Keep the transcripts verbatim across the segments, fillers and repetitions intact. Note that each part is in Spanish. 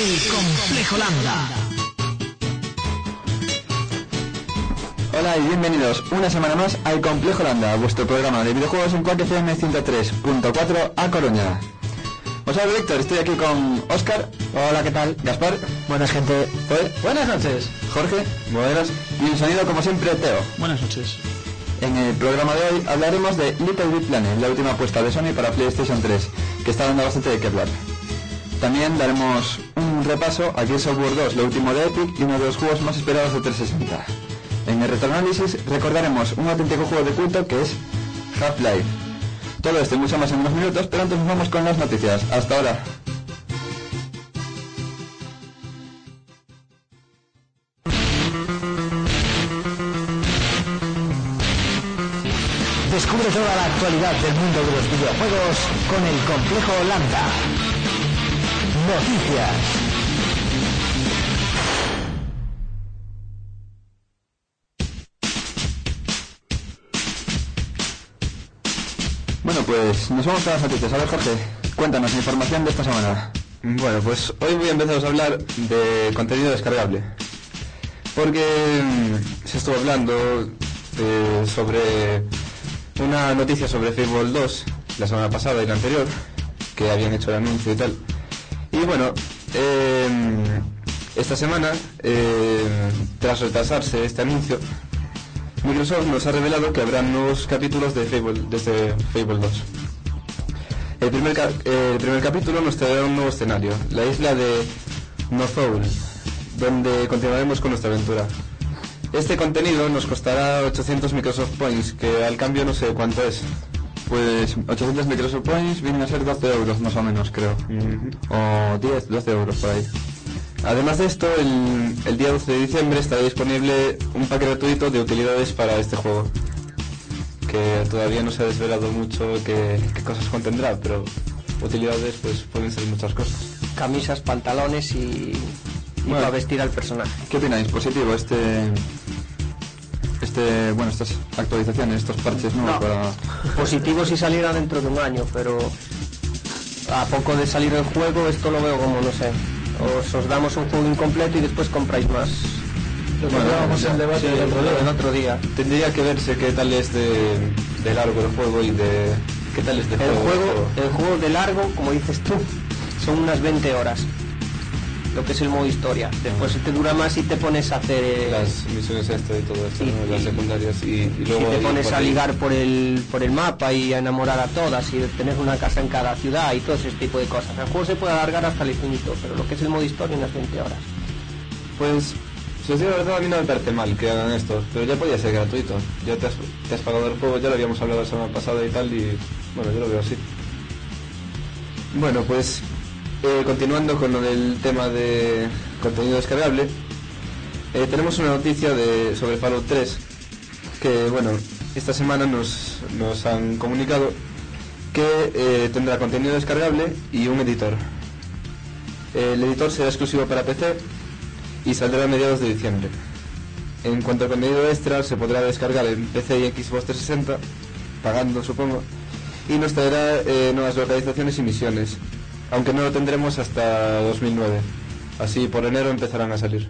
El Complejo Lambda. Hola y bienvenidos una semana más al Complejo Lambda, vuestro programa de videojuegos en Quack F M ciento tres punto cuatro a Coruña. Os hablo Víctor, estoy aquí con Óscar. Hola, ¿qué tal? Gaspar. Buenas, gente. Joel. Buenas noches. Jorge. Buenas. Y un sonido como siempre, Teo. Buenas noches. En el programa de hoy hablaremos de Little Big Planet, la última apuesta de Sony para PlayStation tres, que está dando bastante de qué hablar. También daremos un repaso a Gears of War dos, lo último de Epic y uno de los juegos más esperados de trescientos sesenta. En el retroanálisis recordaremos un auténtico juego de culto que es Half-Life. Todo esto y mucho más en unos minutos, pero antes nos vamos con las noticias. Hasta ahora. Descubre toda la actualidad del mundo de los videojuegos con el Complejo Lambda. Noticias. Bueno, pues nos vamos a las noticias. A ver, Jorge, cuéntanos la información de esta semana. Bueno, pues hoy voy a empezar a hablar de contenido descargable. Porque mmm, se estuvo hablando eh, sobre una noticia sobre Fable dos la semana pasada y la anterior, que habían hecho el anuncio y tal. Y bueno, eh, esta semana, eh, tras retrasarse este anuncio, Microsoft nos ha revelado que habrá nuevos capítulos de Fable, desde Fable dos. El primer, ca- el primer capítulo nos traerá un nuevo escenario, la isla de Northowl, donde continuaremos con nuestra aventura. Este contenido nos costará ochocientos Microsoft Points, que al cambio no sé cuánto es. Pues ochocientos Microsoft Points vienen a ser doce euros más o menos, creo. Uh-huh. O diez, doce euros por ahí. Además de esto, el, el día doce de diciembre estará disponible un pack gratuito de utilidades para este juego, que todavía no se ha desvelado mucho qué, qué cosas contendrá, pero utilidades pues pueden ser muchas cosas. Camisas, pantalones y, y Bueno. para vestir al personaje. ¿Qué opináis? ¿Positivo este... este... bueno, estas actualizaciones, estos parches nuevos No. para... Positivo si saliera dentro de un año, pero a poco de salir el juego esto lo veo como, no sé, os, os damos un juego incompleto y después compráis más. Lo que Bueno, hablábamos ya, en debate sí, el, otro día, el el otro día. Tendría que verse qué tal es de, de largo el juego y de qué tal es de El juego. juego, el juego de largo, como dices tú, son unas veinte horas, lo que es el modo historia. Después te dura más y te pones a hacer eh, Las misiones esto y todo esto, Sí, ¿no? Las y- secundarias y, y y luego te ir pones por a ahí. ligar por el por el mapa y a enamorar a todas y tener una casa en cada ciudad y todo ese tipo de cosas. El juego se puede alargar hasta el infinito, pero lo que es el modo historia unas veinte horas. Pues, si os digo la verdad, a mí no me parece mal que hagan esto, pero ya podía ser gratuito. Ya te has, te has pagado el juego, ya lo habíamos hablado la semana pasada y tal, y bueno, yo lo veo así. Bueno, pues, eh, continuando con lo del tema de contenido descargable, eh, tenemos una noticia de sobre Fallout tres, que bueno, esta semana nos, nos han comunicado que eh, tendrá contenido descargable y un editor. El editor será exclusivo para P C y saldrá a mediados de diciembre. En cuanto al contenido extra, se podrá descargar en P C y Xbox trescientos sesenta, pagando supongo, y nos traerá eh, nuevas localizaciones y misiones, aunque no lo tendremos hasta dos mil nueve, así por enero empezarán a salir.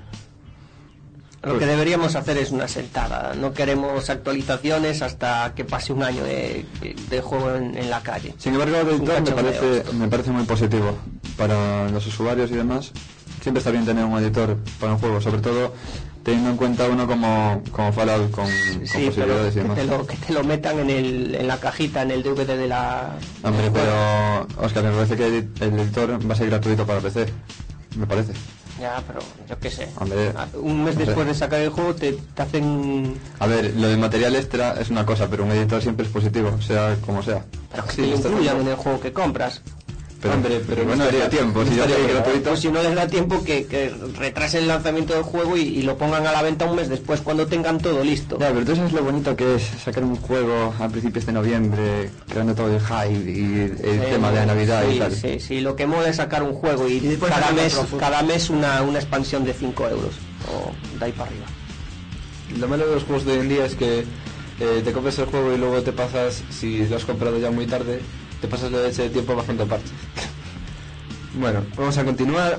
Lo que deberíamos hacer es una sentada. No queremos actualizaciones hasta que pase un año de, de juego en, en la calle. Sin embargo, el Un editor me cachondeo parece, esto. me parece muy positivo para los usuarios y demás. Siempre está bien tener un editor para un juego, sobre todo teniendo en cuenta uno como, como Fallout con, con Sí, pero posibilidades y que demás. te, lo, que te lo metan en, el, en la cajita, en el D V D de la... Hombre, del juego. pero Oscar, me parece que el, el editor va a ser gratuito para P C, me parece. Ya, pero yo qué sé. Hombre, Un mes hombre. después de sacar el juego te, te hacen... A ver, lo del material extra es una cosa, pero un editor siempre es positivo, sea como sea. Pero que Sí, te lo está incluyan claro. en el juego que compras. Pero, Hombre, pero bueno, no daría estaría- tiempo, no si ya estaría hay bien, gratuito. Pues si no les da tiempo que, que retrasen el lanzamiento del juego y, y lo pongan a la venta un mes después cuando tengan todo listo. Ya, pero tú sabes lo bonito que es sacar un juego a principios de noviembre, creando todo el hype y el Eh, tema de la Navidad sí, y tal. Sí, sí, lo que mola es sacar un juego y, después cada sacar mes otro. cada mes una, una expansión de cinco euros o de ahí para arriba. Lo malo de los juegos de hoy en día es que eh, te compras el juego y luego te pasas, si lo has comprado ya muy tarde, te pasas la leche de tiempo bajando parches. Bueno, vamos a continuar.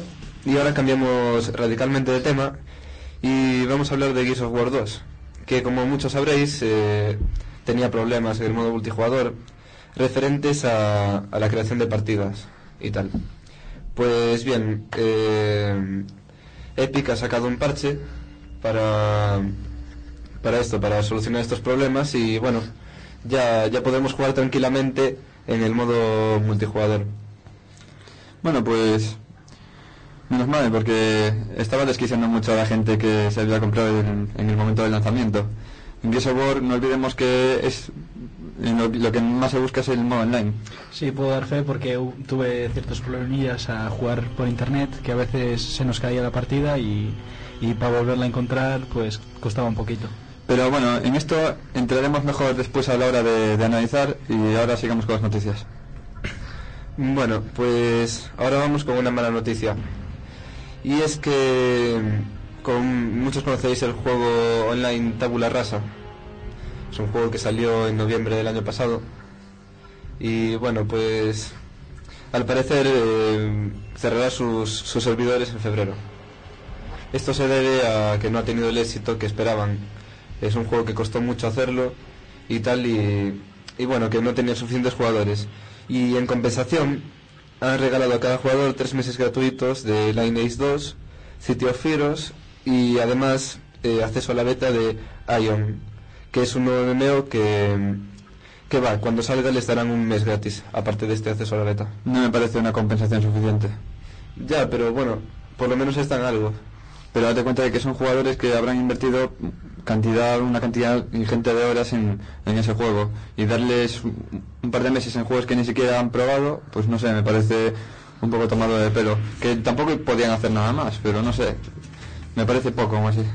Y ahora cambiamos radicalmente de tema y vamos a hablar de Gears of War dos, que como muchos sabréis eh, tenía problemas en el modo multijugador referentes a, a la creación de partidas y tal. Pues bien, eh, Epic ha sacado un parche para para esto, para solucionar estos problemas y bueno, ya, ya podemos jugar tranquilamente en el modo multijugador. Bueno, pues menos mal, porque estaba desquiciando mucho a la gente que se había comprado en, en el momento del lanzamiento. En Gears of War no olvidemos que es lo, lo que más se busca es el modo online. Sí, puedo dar fe porque uh, tuve ciertos problemillas a jugar por internet, que a veces se nos caía la partida y, y para volverla a encontrar pues costaba un poquito. Pero bueno, en esto entraremos mejor después a la hora de, de analizar, y ahora sigamos con las noticias. Bueno, pues ahora vamos con una mala noticia. Y es que, como muchos conocéis, el juego online Tabula Rasa es un juego que salió en noviembre del año pasado. Y bueno, pues al parecer eh, cerrará sus, sus servidores en febrero. Esto se debe a que no ha tenido el éxito que esperaban. Es un juego que costó mucho hacerlo y tal, y, y bueno, que no tenía suficientes jugadores. Y en compensación han regalado a cada jugador tres meses gratuitos de Lineage dos, City of Heroes y además eh, acceso a la beta de Ion, que es un nuevo M M O que, que va, cuando salga les darán un mes gratis, aparte de este acceso a la beta. No me parece una compensación suficiente. Ya, pero bueno, por lo menos está en algo. Pero date cuenta de que son jugadores que habrán invertido cantidad, una cantidad ingente de horas en, en ese juego, y darles un par de meses en juegos que ni siquiera han probado, pues no sé, me parece un poco tomado de pelo. Que tampoco podían hacer nada más, pero no sé, me parece poco como así.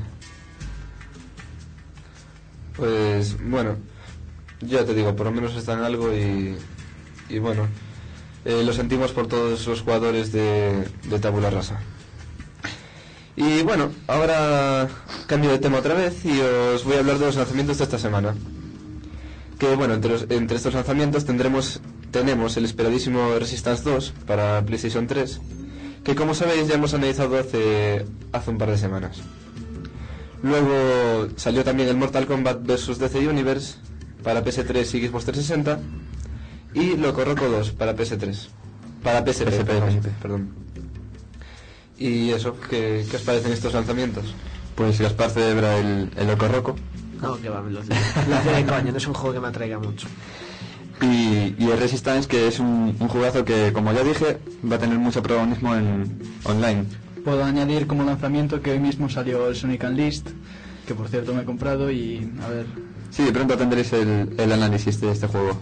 Pues bueno, ya te digo, por lo menos está en algo y, y bueno, eh, lo sentimos por todos los jugadores de, de Tabula Rasa. Y bueno, ahora cambio de tema otra vez y os voy a hablar de los lanzamientos de esta semana. Que bueno, entre, los, entre estos lanzamientos tendremos tenemos el esperadísimo Resistance dos para PlayStation tres, que como sabéis ya hemos analizado hace, hace un par de semanas. Luego salió también el Mortal Kombat versus. D C Universe para P S tres y Xbox trescientos sesenta, y Loco Roco dos para P S tres. Para P S P, perdón, perdón. Y eso, ¿qué, ¿qué os parecen estos lanzamientos? Pues Gaspar celebra el, el Loco Roco. No, que va, me lo hace de coña, no es un juego que me atraiga mucho. Y, y el Resistance, que es un, un juegazo que, como ya dije, va a tener mucho protagonismo en online. Puedo añadir como lanzamiento que hoy mismo salió el Sonic Unleashed, que por cierto me he comprado, y a ver... Sí, de pronto tendréis el, el análisis de este juego.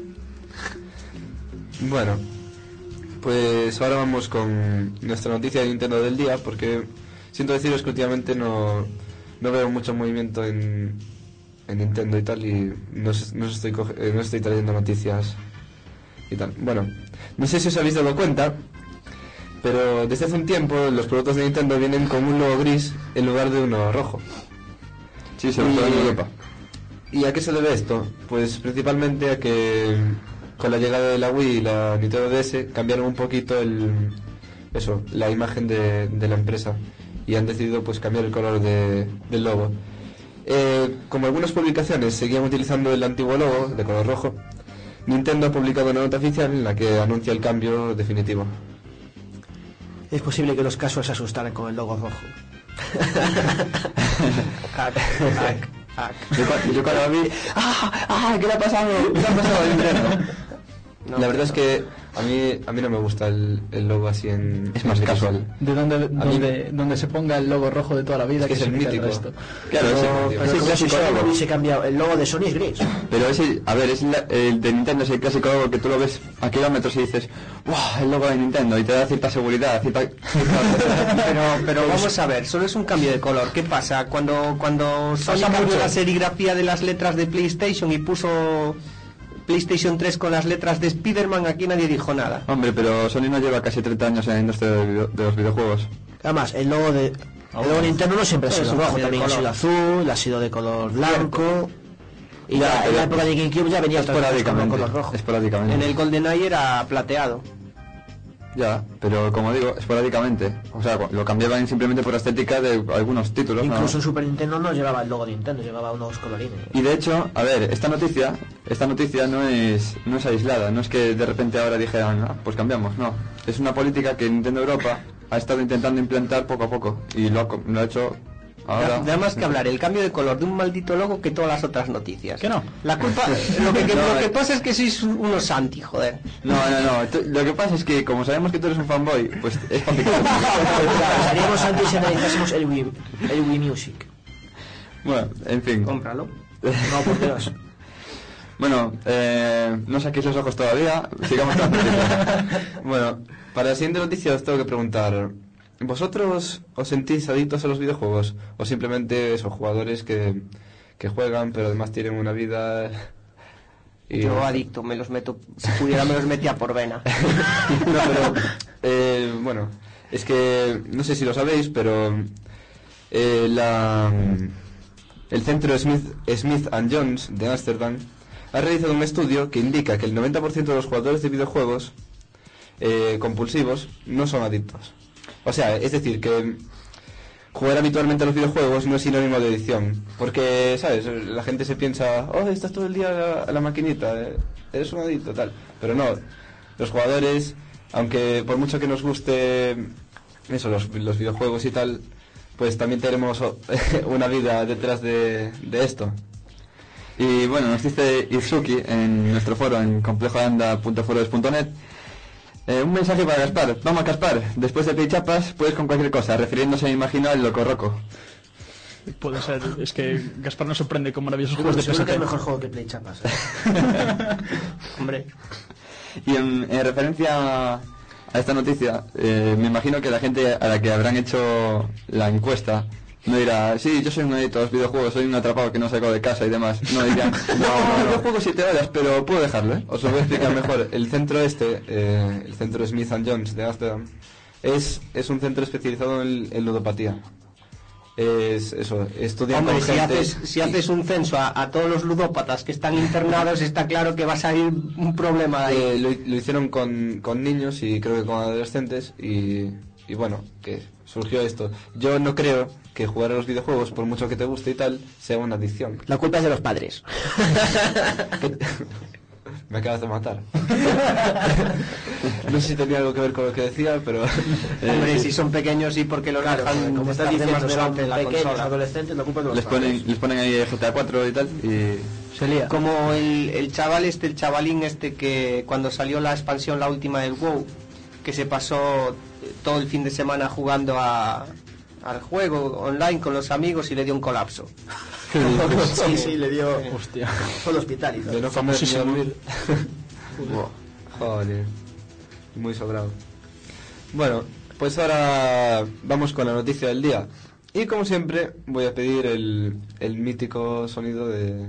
Bueno, pues ahora vamos con nuestra noticia de Nintendo del día, porque siento deciros que últimamente no, no veo mucho movimiento en, en Nintendo y tal, y no, no, estoy coge, eh, no estoy trayendo noticias y tal. Bueno, no sé si os habéis dado cuenta, pero desde hace un tiempo los productos de Nintendo vienen con un logo gris en lugar de uno rojo. Sí, sobre todo en Europa. ¿Y a qué se debe esto? Pues principalmente a que con la llegada de la Wii y la Nintendo D S cambiaron un poquito el eso, la imagen de, de la empresa, y han decidido pues cambiar el color de, del logo. Eh, como algunas publicaciones seguían utilizando el antiguo logo de color rojo, Nintendo ha publicado una nota oficial en la que anuncia el cambio definitivo. Es posible que los casuals se asustaran con el logo rojo. Hack, hack, hack. Yo, yo cuando vi... ¡Ah! ¡Ah! ¿Qué le ha pasado? ¿Qué le ha pasado a Nintendo? No, la verdad es que a mí a mí no me gusta el, el logo así en... Es más en casual. De donde, donde, donde se ponga el logo rojo de toda la vida, es que, que es el se quita mítico. el resto. Claro, Pero, ese, pero ese como si clásico solo logo. hubiese cambiado. El logo de Sony es gris. Pero ese, a ver, es la, el de Nintendo es el clásico logo que tú lo ves a kilómetros y dices, ¡wow! El logo de Nintendo, y te da cierta seguridad, cierta... Pero, pero vamos a ver, solo es un cambio de color. ¿Qué pasa? Cuando, cuando Sony cambió mucho. la serigrafía de las letras de PlayStation y puso PlayStation tres con las letras de Spider-Man, aquí nadie dijo nada. Hombre, pero Sony no lleva casi treinta años en la industria de, video, de los videojuegos. Además, el logo de... El logo de Nintendo no siempre ha Pero sido es un rojo, cambio de también ha sido color. azul, ha sido de color blanco. Y Ya, ya, en pero- la época de GameCube ya venía otras cosas con Esporádicamente. color rojo. Esporádicamente. En el GoldenEye era plateado. Ya, pero como digo, esporádicamente. O sea, lo cambiaban simplemente por la estética de algunos títulos. Incluso ¿no? en Super Nintendo no llevaba el logo de Nintendo, llevaba unos colorines. Y de hecho, a ver, esta noticia, esta noticia no es, no es aislada, no es que de repente ahora dijeran, ah, pues cambiamos, no. Es una política que Nintendo Europa ha estado intentando implantar poco a poco y lo ha, lo ha hecho ahora. Nada más que hablar el cambio de color de un maldito logo que todas las otras noticias. ¿Que no? La culpa, lo que, que- No, lo que eh. pasa es que sois unos anti, joder. No, no, no, tú- lo que pasa es que como sabemos que tú eres un fanboy, pues es para picar. Haríamos antes si analizásemos el Wii, el Wii Music. Bueno, en fin. Cómpralo. No, por Dios. Bueno, eh, no saquéis los ojos todavía, sigamos con la noticia. Bueno, para la siguiente noticia os tengo que preguntar, ¿vosotros os sentís adictos a los videojuegos? ¿O simplemente esos jugadores que, que juegan pero además tienen una vida... Y... Yo adicto, me los meto, si pudiera me los metía por vena. No, pero, eh, bueno, es que no sé si lo sabéis, pero eh, la, el centro Smith, Smith and Jones de Ámsterdam ha realizado un estudio que indica que el noventa por ciento de los jugadores de videojuegos eh, compulsivos no son adictos. O sea, es decir, que jugar habitualmente a los videojuegos no es sinónimo de adicción. Porque, ¿sabes? La gente se piensa, oh, estás todo el día a la, a la maquinita, eh, eres un adicto, tal. Pero no, los jugadores, aunque por mucho que nos guste eso, los, los videojuegos y tal, pues también tenemos una vida detrás de, de esto. Y bueno, nos dice Izuki en nuestro foro en complejoanda punto foros punto net eh, un mensaje para Gaspar. Vamos, Gaspar, después de Peichapas puedes con cualquier cosa, refiriéndose, me imagino, al Loco Roco. Puede ser, es que Gaspar nos sorprende con maravillosos Seguro, juegos de seguro que es P S P. mejor juego que Play Chapas. ¿eh? Hombre, Y en, en referencia a esta noticia, eh, me imagino que la gente a la que habrán hecho la encuesta no dirá, sí, yo soy un adicto a los videojuegos, soy un atrapado que no saco de casa y demás. No dirán, no, no, no, yo juego siete horas, pero puedo dejarlo, ¿eh? Os lo voy a explicar mejor. El centro este, eh, el centro Smith and Jones de Ámsterdam, es, es un centro especializado en, en ludopatía. Es eso, estudian hombre, con si gente... haces, si haces un censo a, a todos los ludópatas que están internados, está claro que va a salir un problema de ahí. Eh, lo, lo hicieron con, con niños y creo que con adolescentes y, y bueno, que surgió esto. Yo no creo que jugar a los videojuegos, por mucho que te guste y tal, sea una adicción. La culpa es de los padres. Me acabas de matar. No sé si tenía algo que ver con lo que decía, pero... Hombre, si son pequeños y porque los Claro, dejan como estar estás diciendo, más son delante de la pequeños, consola. adolescentes, la culpa es de los Les padres. ponen, les ponen ahí G T A cuatro y tal, y Se lía. Como el, el chaval este, el chavalín este que cuando salió la expansión, la última del WoW, que se pasó todo el fin de semana jugando a, al juego online con los amigos y le dio un colapso. Sí, sí, le dio Hostia. fue al hospital y todo. De no comer ni Famosísimo. dormir. Joder, muy sobrado. Bueno, pues ahora vamos con la noticia del día. Y como siempre, voy a pedir el, el mítico sonido de...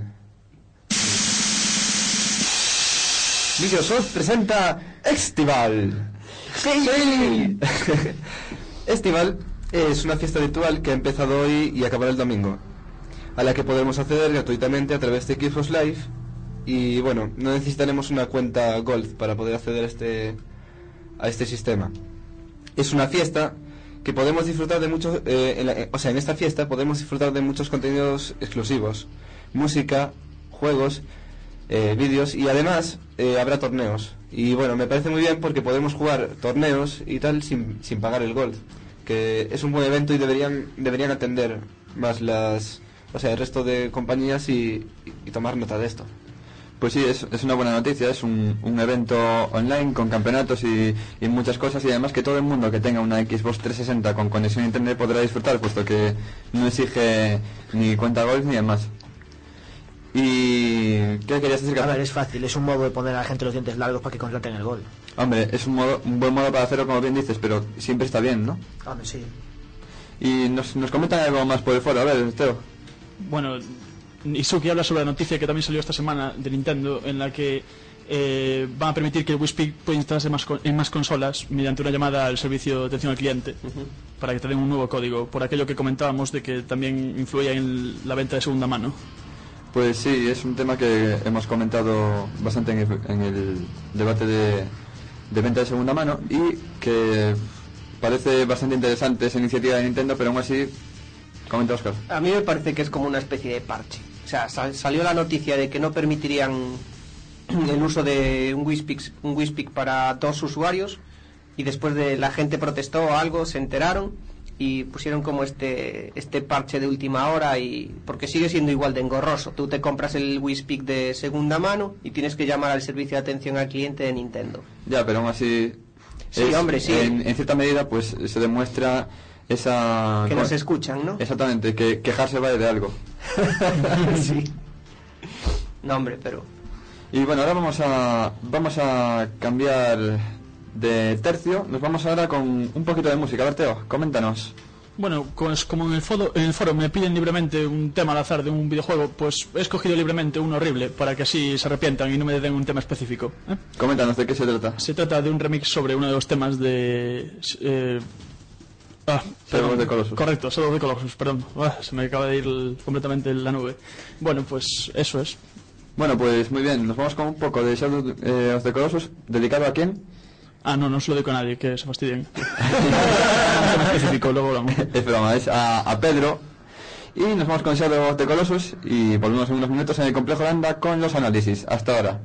Microsoft presenta Estival. ¡Sí! Estival es una fiesta virtual que ha empezado hoy y acabará el domingo, a la que podremos acceder gratuitamente a través de Xbox Live. Y bueno, no necesitaremos una cuenta Gold para poder acceder a este, a este sistema. Es una fiesta que podemos disfrutar de muchos, eh, en la- eh, o sea, en esta fiesta podemos disfrutar de muchos contenidos exclusivos, música, juegos, eh, vídeos y además eh, habrá torneos. Y bueno, me parece muy bien porque podemos jugar torneos y tal sin, sin pagar el Gold, que es un buen evento y deberían, deberían atender más las, o sea, el resto de compañías y, y tomar nota de esto. pues sí, es, es una buena noticia, es un, un evento online con campeonatos y, y muchas cosas, y además que todo el mundo que tenga una Xbox trescientos sesenta con conexión a internet podrá disfrutar, puesto que no exige ni cuenta Gold ni demás. ¿Y qué querías decir, A Gaspar? ver, es fácil, es un modo de poner a la gente los dientes largos para que contraten el gol. Hombre, es un, modo, un buen modo para hacerlo, como bien dices, pero siempre está bien, ¿no? Hombre, sí. Y nos, nos comentan algo más por el foro, a ver, Teo. Bueno, Izuki habla sobre la noticia que también salió esta semana de Nintendo, en la que eh, van a permitir que el Wii Speak pueda instalarse más con- en más consolas mediante una llamada al servicio de atención al cliente, para que te den un nuevo código, por aquello que comentábamos de que también influía en la venta de segunda mano. Pues sí, es un tema que hemos comentado bastante en el, en el debate de, de venta de segunda mano y que parece bastante interesante esa iniciativa de Nintendo, pero aún así, comenta Oscar. A mí me parece que es como una especie de parche. O sea, sal, salió la noticia de que no permitirían el uso de un Wispic, un Wispic para dos usuarios, y después de la gente protestó o algo, se enteraron y pusieron como este este parche de última hora, y porque sigue siendo igual de engorroso. Tú te compras el Wispic de segunda mano y tienes que llamar al servicio de atención al cliente de Nintendo. Ya, pero aún así, sí, es, hombre, sí. En, en cierta medida, pues se demuestra esa... Que nos escuchan, ¿no? Exactamente, que quejarse vale de algo. Sí. No, hombre, pero... Y bueno, ahora vamos a vamos a cambiar de tercio. Nos vamos ahora con un poquito de música. A ver, Teo, coméntanos. Bueno, pues como en el, foro, en el foro me piden libremente un tema al azar de un videojuego, pues he escogido libremente uno horrible para que así se arrepientan y no me den un tema específico. ¿eh? Coméntanos, ¿de qué se trata? Se trata de un remix sobre uno de los temas de... Eh, ah, Shadow of the Colossus. Correcto, Shadow of the Colossus, perdón. Ah, se me acaba de ir el, completamente la nube. Bueno, pues eso es. Bueno, pues muy bien, nos vamos con un poco de Shadow eh, of the Colossus. ¿Dedicado a quién? Ah, no, no se lo digo a nadie, que se fastidien. Un tema específico, luego hablamos. Es broma, es a, a Pedro. Y nos vamos con Shadow of the Colossus y volvemos en unos minutos en el Complejo Landa con los análisis. Hasta ahora.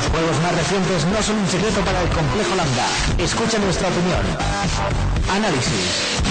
Los juegos más recientes no son un secreto para el complejo Lambda. Escucha nuestra opinión. Análisis.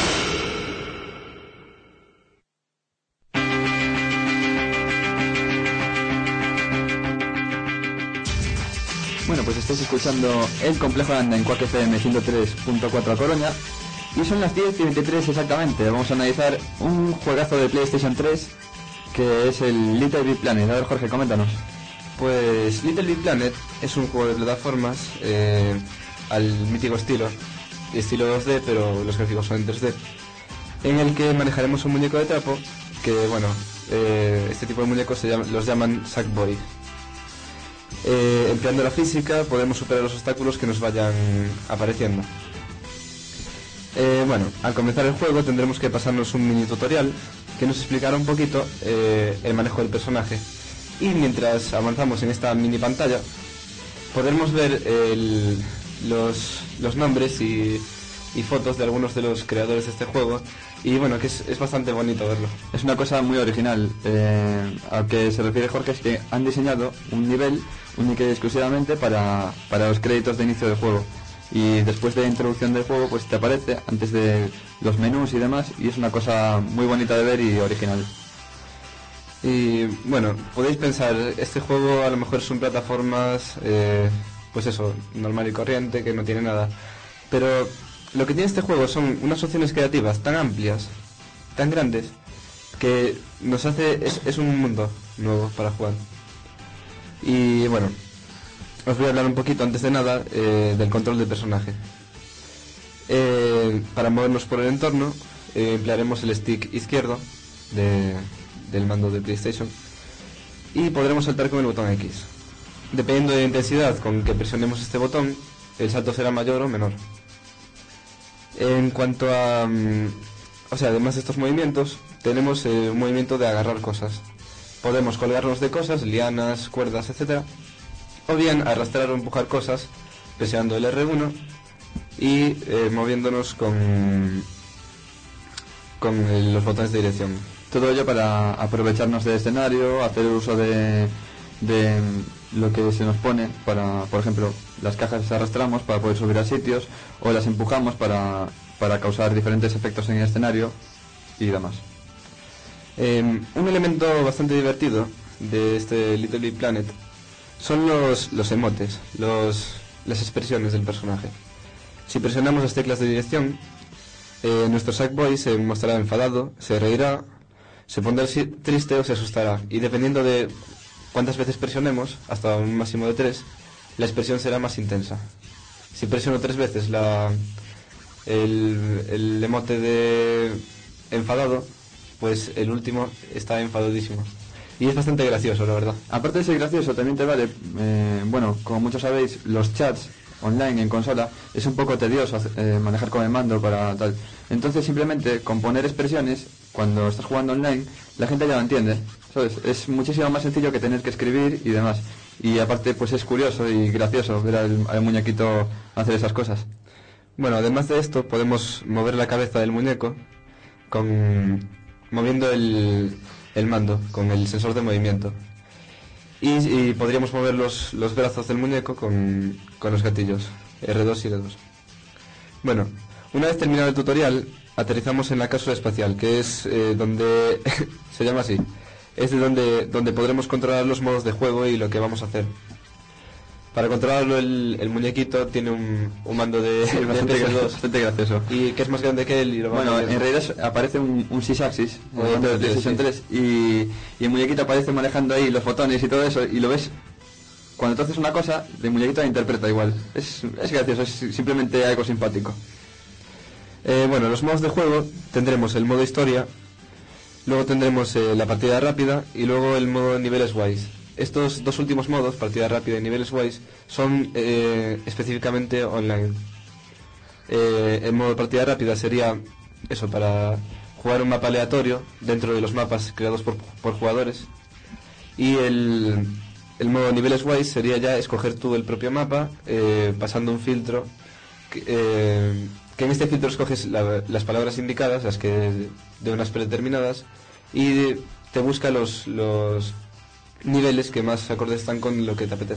Bueno, pues estáis escuchando el complejo Lambda en Quack F M ciento tres punto cuatro a Coruña. Y son las diez y veintitrés exactamente. Vamos a analizar un juegazo de PlayStation tres que es el Little Big Planet. A ver, Jorge, coméntanos. Pues Little Big Planet es un juego de plataformas eh, al mítico estilo, estilo dos D, pero los gráficos son en tres D, en el que manejaremos un muñeco de trapo que, bueno, eh, este tipo de muñecos se llama, los llaman Sackboy. Eh, empleando la física podemos superar los obstáculos que nos vayan apareciendo. Eh, bueno, al comenzar el juego tendremos que pasarnos un mini tutorial que nos explicará un poquito eh, el manejo del personaje, y mientras avanzamos en esta mini pantalla podremos ver el, los, los nombres y, y fotos de algunos de los creadores de este juego, y bueno, que es, es bastante bonito verlo. Es una cosa muy original. Eh, a lo que se refiere Jorge es que han diseñado un nivel único y exclusivamente para, para los créditos de inicio del juego, y después de la introducción del juego pues te aparece antes de los menús y demás, y es una cosa muy bonita de ver y original. Y bueno, podéis pensar, este juego a lo mejor son plataformas, eh, pues eso, normal y corriente, que no tiene nada, pero lo que tiene este juego son unas opciones creativas tan amplias, tan grandes, que nos hace, es, es un mundo nuevo para jugar. Y bueno, os voy a hablar un poquito antes de nada eh, del control del personaje. Eh, para movernos por el entorno eh, emplearemos el stick izquierdo de, del mando de PlayStation, y podremos saltar con el botón X. Dependiendo de la intensidad con que presionemos este botón, el salto será mayor o menor. En cuanto a... Um, o sea, además de estos movimientos, tenemos eh, un movimiento de agarrar cosas. Podemos colgarnos de cosas, lianas, cuerdas, etcétera, o bien arrastrar o empujar cosas presionando el R uno y eh, moviéndonos con, con el, los botones de dirección. Todo ello para aprovecharnos del escenario, hacer uso de, de lo que se nos pone para, por ejemplo, las cajas las arrastramos para poder subir a sitios, o las empujamos para, para causar diferentes efectos en el escenario y demás. Eh, un elemento bastante divertido de este Little Big Planet son los, los emotes, los, las expresiones del personaje. Si presionamos las teclas de dirección, eh, nuestro Sackboy se mostrará enfadado, se reirá, se pondrá triste o se asustará, y dependiendo de cuántas veces presionemos, hasta un máximo de tres, la expresión será más intensa. Si presiono tres veces la, el, el emote de enfadado, pues el último está enfadadísimo. Y es bastante gracioso, la verdad. Aparte de ser gracioso, también te vale, eh, bueno, como muchos sabéis, los chats online en consola es un poco tedioso eh, manejar con el mando para tal. Entonces simplemente con poner expresiones, cuando estás jugando online, la gente ya lo entiende, ¿sabes? Es muchísimo más sencillo que tener que escribir y demás. Y aparte pues es curioso y gracioso ver al, al muñequito hacer esas cosas. Bueno, además de esto podemos mover la cabeza del muñeco con moviendo el, el mando con el sensor de movimiento, y, y podríamos mover los, los brazos del muñeco con, con los gatillos R dos y L dos. Bueno, una vez terminado el tutorial aterrizamos en la cápsula espacial, que es eh, donde se llama así, es de donde, donde podremos controlar los modos de juego y lo que vamos a hacer. Para controlarlo el, el muñequito tiene un, un mando de, sí, de bastante, P S dos, bastante gracioso, y que es más grande que él, y lo bueno, viendo. en realidad aparece un, un Sys-Axis en el Oh, mando de sí, PlayStation sí. tres, y, y el muñequito aparece manejando ahí los botones y todo eso, y lo ves cuando tú haces una cosa, el muñequito la interpreta igual. Es, es gracioso, es simplemente algo simpático. Eh, bueno, los modos de juego tendremos el modo historia, luego tendremos eh, la partida rápida, y luego el modo niveles wise. Estos dos últimos modos, partida rápida y niveles wise, son eh, específicamente online. Eh, el modo partida rápida sería eso, para jugar un mapa aleatorio dentro de los mapas creados por, por jugadores, y el, el modo niveles wise sería ya escoger tú el propio mapa eh, pasando un filtro que, eh, que en este filtro escoges la, las palabras indicadas, las que de unas predeterminadas, y te busca los, los niveles que más acordes están con lo que te apetece.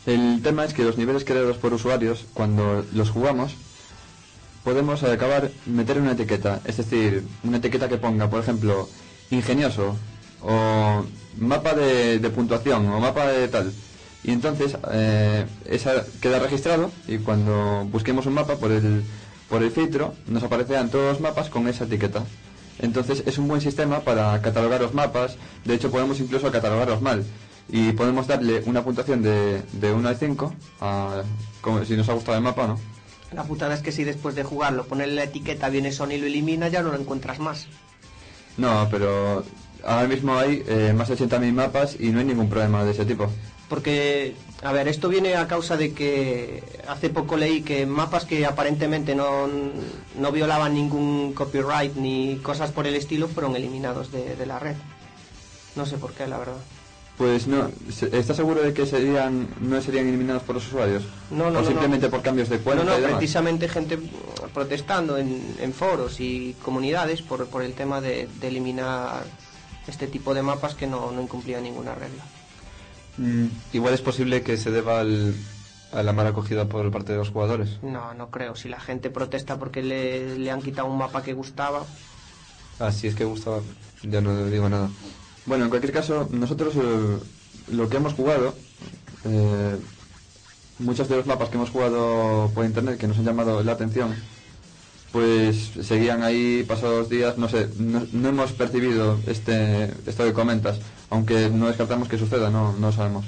El tema es que los niveles creados por usuarios, cuando los jugamos, podemos acabar meter una etiqueta, es decir, una etiqueta que ponga, por ejemplo, ingenioso, o mapa de, de puntuación, o mapa de tal. Y entonces eh, esa queda registrado, y cuando busquemos un mapa por el, por el filtro, nos aparecerán todos los mapas con esa etiqueta. Entonces es un buen sistema para catalogar los mapas. De hecho podemos incluso catalogarlos mal, y podemos darle una puntuación de, de uno a cinco, a, como si nos ha gustado el mapa, ¿no? La putada es que si después de jugarlo, ponerle la etiqueta, viene Sony y lo elimina, ya no lo encuentras más. No, pero ahora mismo hay eh, más de ochenta mil mapas y no hay ningún problema de ese tipo. Porque, a ver, esto viene a causa de que hace poco leí que mapas que aparentemente no, no violaban ningún copyright ni cosas por el estilo fueron eliminados de, de la red. No sé por qué, la verdad. Pues no, ¿estás seguro de que serían no serían eliminados por los usuarios? No, no, ¿O no, simplemente no. por cambios de cuenta No, no, y demás? precisamente gente protestando en, en foros y comunidades por, por el tema de, de eliminar este tipo de mapas que no, no incumplían ninguna regla. Mm, igual es posible que se deba al, a la mala acogida por parte de los jugadores. No, no creo. Si la gente protesta porque le, le han quitado un mapa que gustaba... Ah, si es que gustaba, ya no digo nada. Bueno, en cualquier caso, nosotros eh, lo que hemos jugado, eh, muchos de los mapas que hemos jugado por internet que nos han llamado la atención, pues seguían ahí pasados días, no sé, no, no hemos percibido este esto que comentas, aunque no descartamos que suceda, no, no sabemos.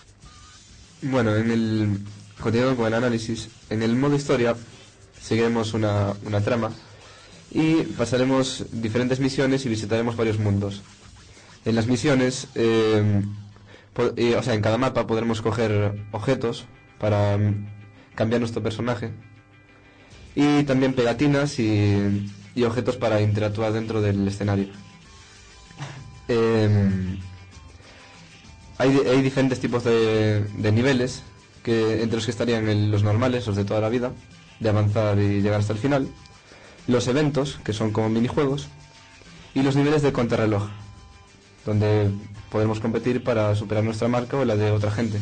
Bueno, en el continuando con el análisis, en el modo historia seguiremos una, una trama y pasaremos diferentes misiones y visitaremos varios mundos. En las misiones, eh, po- eh, o sea, en cada mapa podremos coger objetos para mm, cambiar nuestro personaje y también pegatinas y, y objetos para interactuar dentro del escenario. Eh, hay, hay diferentes tipos de, de niveles, que entre los que estarían el- los normales, los de toda la vida, de avanzar y llegar hasta el final, los eventos, que son como minijuegos, y los niveles de contrarreloj, donde podremos competir para superar nuestra marca o la de otra gente.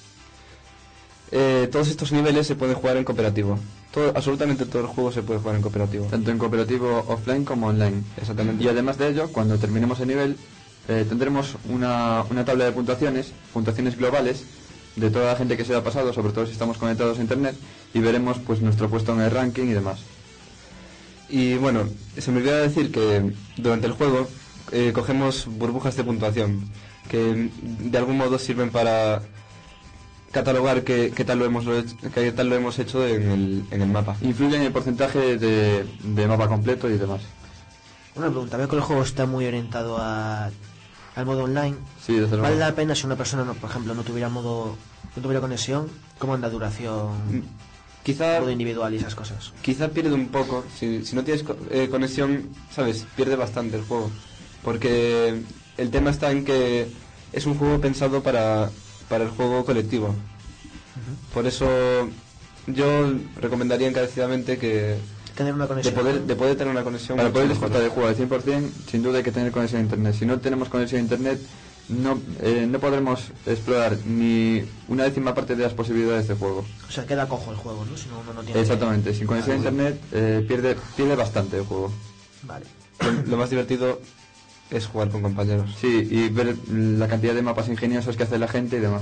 Eh, todos estos niveles se pueden jugar en cooperativo. Todo, absolutamente todo el juego se puede jugar en cooperativo. Tanto en cooperativo offline como online. Exactamente. Y además de ello, cuando terminemos el nivel, eh, tendremos una, una tabla de puntuaciones, puntuaciones globales, de toda la gente que se ha pasado, sobre todo si estamos conectados a internet, y veremos pues nuestro puesto en el ranking y demás. Y bueno, se me olvidaba decir que durante el juego eh, cogemos burbujas de puntuación que de algún modo sirven para catalogar qué, qué tal lo hemos lo hecho, qué tal lo hemos hecho en el, en el mapa. Influye en el porcentaje de, de mapa completo y demás. Una pregunta, veo que el juego está muy orientado a, al modo online. Sí, desde luego. ¿Vale la pena si una persona, no, por ejemplo, no tuviera modo, no tuviera conexión? ¿Cómo anda duración, Quizá, modo individual y esas cosas? quizá pierde un poco, si, si no tienes co- eh, conexión, sabes, pierde bastante el juego. Porque el tema está en que es un juego pensado para, para el juego colectivo. Por eso yo recomendaría encarecidamente que Tener una de conexión. poder, de poder tener una conexión Para mucho poder mejor. disfrutar del juego al cien por cien, sin duda hay que tener conexión a internet. Si no tenemos conexión a internet, no, eh, no podremos explorar ni una décima parte de las posibilidades de juego. O sea, queda cojo el juego, ¿no? Si no, uno no tiene... Exactamente, sin conexión a internet eh, pierde, pierde bastante el juego. Vale. Lo, lo más divertido es jugar con compañeros. Sí, y ver la cantidad de mapas ingeniosos que hace la gente y demás.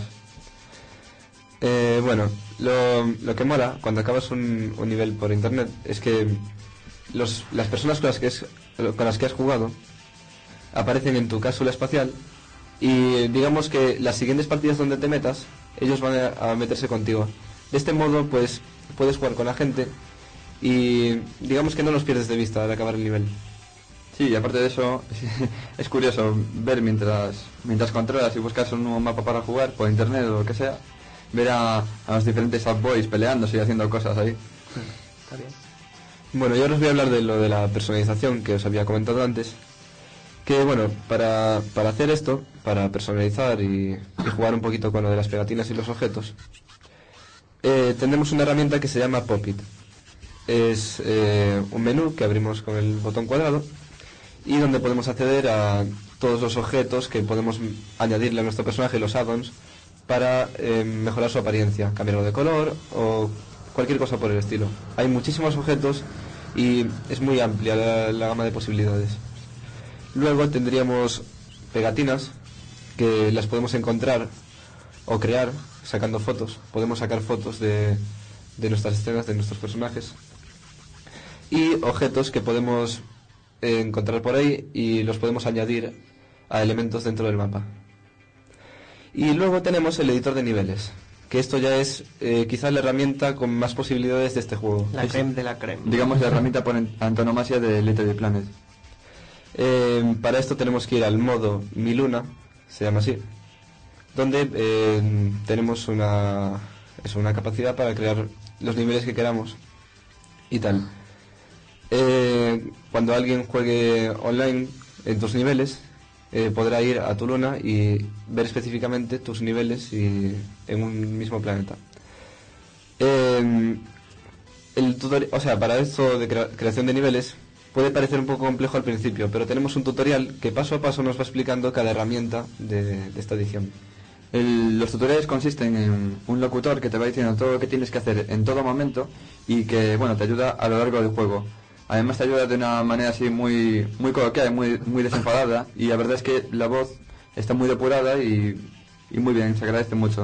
Eh, bueno, lo, lo que mola cuando acabas un, un nivel por internet es que los, las personas con las que, es, con las que has jugado aparecen en tu cápsula espacial y digamos que las siguientes partidas donde te metas, ellos van a, a meterse contigo. De este modo, pues, puedes jugar con la gente y digamos que no los pierdes de vista al acabar el nivel. Sí, y aparte de eso, es curioso ver mientras mientras controlas y buscas un nuevo mapa para jugar por internet o lo que sea, ver a, a los diferentes Sad Boys peleándose y haciendo cosas ahí. Está bien. Bueno, yo ahora os voy a hablar de lo de la personalización que os había comentado antes. Que bueno, para, para hacer esto, para personalizar y, y jugar un poquito con lo de las pegatinas y los objetos, eh, tendremos una herramienta que se llama Pop-It. Es eh, un menú que abrimos con el botón cuadrado y donde podemos acceder a todos los objetos que podemos añadirle a nuestro personaje, los add-ons, para eh, mejorar su apariencia, cambiarlo de color o cualquier cosa por el estilo. Hay muchísimos objetos y es muy amplia la, la gama de posibilidades. Luego tendríamos pegatinas que las podemos encontrar o crear sacando fotos. Podemos sacar fotos de, de nuestras escenas, de nuestros personajes. Y objetos que podemos eh, encontrar por ahí y los podemos añadir a elementos dentro del mapa. Y luego tenemos el editor de niveles, que esto ya es eh, quizás la herramienta con más posibilidades de este juego. La Es, creme de la creme. digamos, la herramienta por en- antonomasia de Little Big Planet. Eh, para esto tenemos que ir al modo Mi Luna, se llama así, donde eh, tenemos una, eso, una capacidad para crear los niveles que queramos y tal. Eh, cuando alguien juegue online en tus niveles, eh, podrá ir a tu luna y ver específicamente tus niveles y, en un mismo planeta. Eh, el tutori- o sea, para esto de crea- creación de niveles puede parecer un poco complejo al principio, pero tenemos un tutorial que paso a paso nos va explicando cada herramienta de, de esta edición. El- los tutoriales consisten en un locutor que te va diciendo todo lo que tienes que hacer en todo momento y que, bueno, te ayuda a lo largo del juego. Además te ayuda de una manera así muy muy coloquial, muy muy desenfadada, y la verdad es que la voz está muy depurada y, y muy bien, se agradece mucho.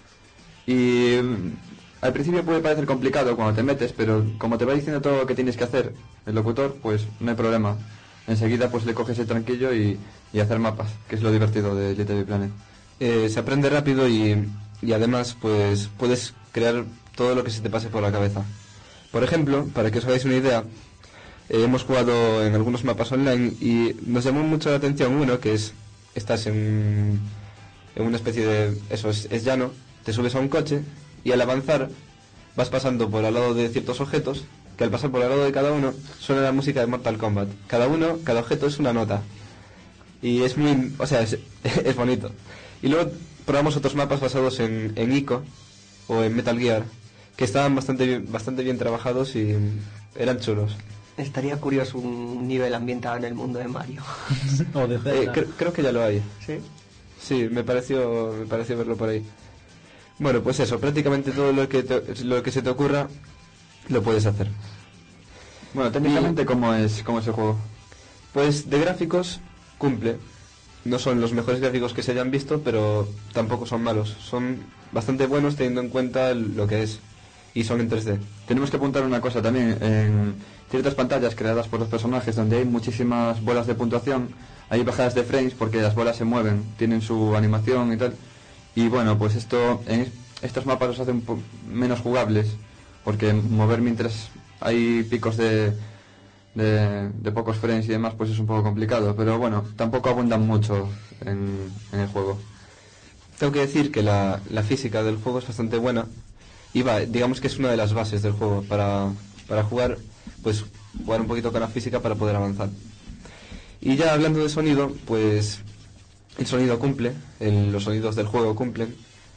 Y mm, al principio puede parecer complicado cuando te metes, pero como te va diciendo todo lo que tienes que hacer el locutor, pues no hay problema. Enseguida pues le coges el tranquillo y, y hacer mapas, que es lo divertido de Little Big Planet. Eh, se aprende rápido y, y además pues puedes crear todo lo que se te pase por la cabeza. Por ejemplo, para que os hagáis una idea, eh, hemos jugado en algunos mapas online y nos llamó mucho la atención uno que es, estás en, en una especie de, eso es, es llano, te subes a un coche y al avanzar vas pasando por al lado de ciertos objetos, que al pasar por al lado de cada uno suena la música de Mortal Kombat. Cada uno, cada objeto es una nota. Y es muy, o sea, es, es bonito. Y luego probamos otros mapas basados en, en Ico o en Metal Gear, que estaban bastante bien, bastante bien trabajados y eran chulos. Estaría curioso un nivel ambientado en el mundo de Mario. O de Eh, Zelda. cre- creo que ya lo hay. ¿Sí? Sí, me pareció, me pareció verlo por ahí. Bueno, pues eso, prácticamente todo lo que te- lo que se te ocurra lo puedes hacer. Bueno, técnicamente, ¿cómo es, cómo es el juego? Pues de gráficos cumple. No son los mejores gráficos que se hayan visto, pero tampoco son malos. Son bastante buenos teniendo en cuenta lo que es. Y son en tres D. Tenemos que apuntar una cosa también. En ciertas pantallas creadas por los personajes donde hay muchísimas bolas de puntuación, hay bajadas de frames porque las bolas se mueven, tienen su animación y tal. Y bueno, pues esto en estos mapas los hacen un po- menos jugables, porque mover mientras hay picos de, de, de pocos frames y demás, pues es un poco complicado. Pero bueno, tampoco abundan mucho en, en el juego. Tengo que decir que la, la física del juego es bastante buena. Y va, digamos que es una de las bases del juego para, para jugar, pues jugar un poquito con la física para poder avanzar. Y ya hablando de sonido, pues el sonido cumple, el- los sonidos del juego cumplen.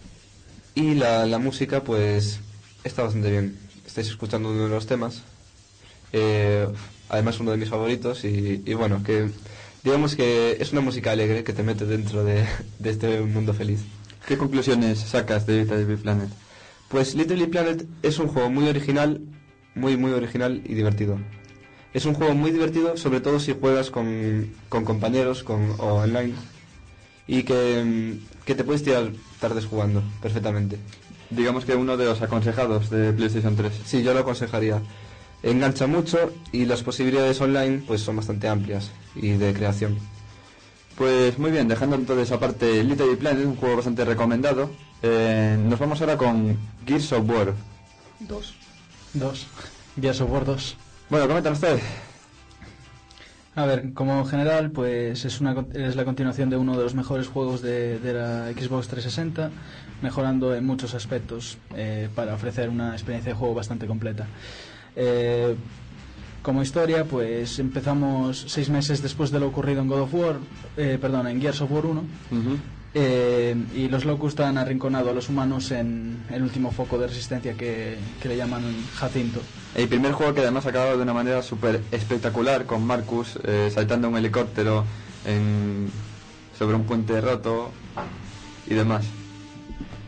Y la, la música, pues está bastante bien. Estáis escuchando uno de los temas, eh, además uno de mis favoritos. Y, y bueno, que digamos que es una música alegre que te mete dentro de, de este mundo feliz. ¿Qué conclusiones sacas de Little Big Planet? Pues Little Big Planet es un juego muy original, muy muy original y divertido. Es un juego muy divertido, sobre todo si juegas con, con compañeros con, o online, y que, mm, que te puedes tirar tardes jugando perfectamente. Digamos que uno de los aconsejados de PlayStation tres. Sí, yo lo aconsejaría. Engancha mucho y las posibilidades online pues son bastante amplias y de creación. Pues muy bien, dejando entonces aparte Little Big Planet, un juego bastante recomendado, eh, nos vamos ahora con Gears of War. Dos. Dos. Gears of War dos. Bueno, coméntanos usted. A ver, como general, pues es, una, es la continuación de uno de los mejores juegos de, de la Xbox trescientos sesenta, mejorando en muchos aspectos eh, para ofrecer una experiencia de juego bastante completa. Eh, como historia, pues empezamos seis meses después de lo ocurrido en God of War, eh, perdón, en Gears of War uno, Uh-huh. eh, y los Locust han arrinconado a los humanos en el último foco de resistencia que, que le llaman Jacinto. El primer juego que además ha acabado de una manera súper espectacular, con Marcus eh, saltando un helicóptero en, sobre un puente roto y demás.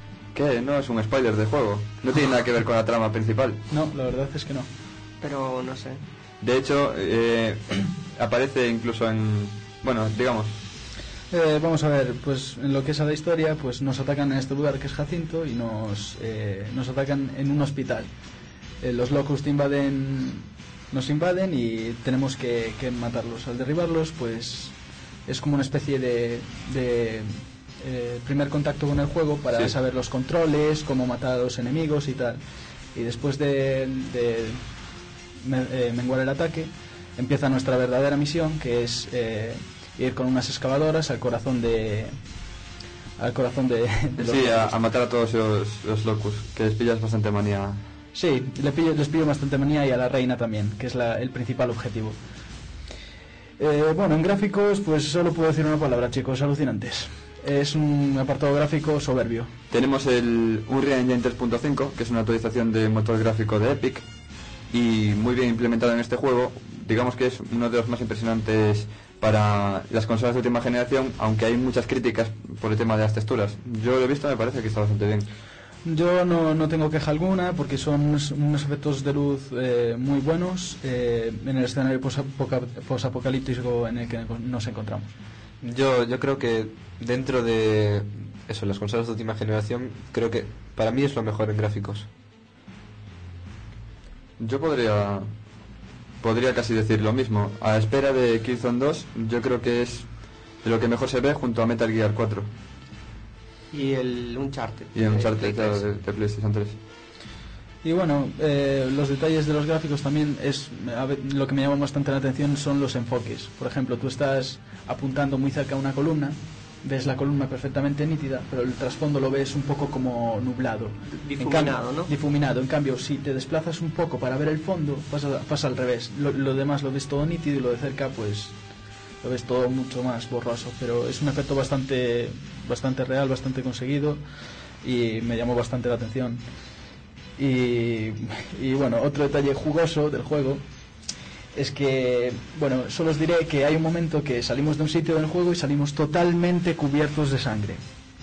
qué? No es un spoiler de juego. No tiene nada que ver con la trama principal. No, la verdad es que no. Pero no sé. De hecho, eh, aparece incluso en... Bueno, digamos... Eh, vamos a ver, pues en lo que es a la historia, pues nos atacan en este lugar que es Jacinto y nos, eh, nos atacan en un hospital. Eh, los Locust invaden, nos invaden y tenemos que, que matarlos. Al derribarlos, pues es como una especie de, de eh, primer contacto con el juego para Sí. saber los controles, cómo matar a los enemigos y tal. Y después de, de me- eh, menguar el ataque, empieza nuestra verdadera misión, que es eh, ir con unas excavadoras al corazón de al corazón de, de los Sí, a, Locust. a matar a todos los, los locus, que les pillas bastante manía. Sí, le pillo, les pillo bastante manía y a la reina también, que es la- el principal objetivo. Eh, bueno, en gráficos, pues solo puedo decir una palabra, chicos, alucinantes. Es un apartado gráfico soberbio. Tenemos el Unreal Engine tres punto cinco, que es una actualización de motor gráfico de Epic, y muy bien implementado en este juego. Digamos que es uno de los más impresionantes para las consolas de última generación, aunque hay muchas críticas por el tema de las texturas. Yo lo he visto, me parece que está bastante bien. Yo no, no tengo queja alguna porque son unos, unos efectos de luz eh, muy buenos eh, en el escenario posapoca- posapocalíptico en el que nos encontramos. Yo, yo creo que dentro de eso, las consolas de última generación, creo que para mí es lo mejor en gráficos. Yo podría podría casi decir lo mismo. A espera de Killzone dos, yo creo que es de lo que mejor se ve junto a Metal Gear cuatro Y el Uncharted. y en de Uncharted, Play claro, tres. de, de PlayStation tres. Y bueno, eh, los detalles de los gráficos también es a ver, lo que me llama bastante la atención son los enfoques. Por ejemplo, tú estás apuntando muy cerca a una columna, ves la columna perfectamente nítida, pero el trasfondo lo ves un poco como nublado. Difuminado, En cambio- ¿no? Difuminado. En cambio, si te desplazas un poco para ver el fondo, pasa, pasa al revés. Lo, lo demás lo ves todo nítido y lo de cerca, pues lo ves todo mucho más borroso. Pero es un efecto bastante, bastante real, bastante conseguido y me llamó bastante la atención. Y, y bueno, otro detalle jugoso del juego es que, bueno, solo os diré que hay un momento que salimos de un sitio del juego y salimos totalmente cubiertos de sangre.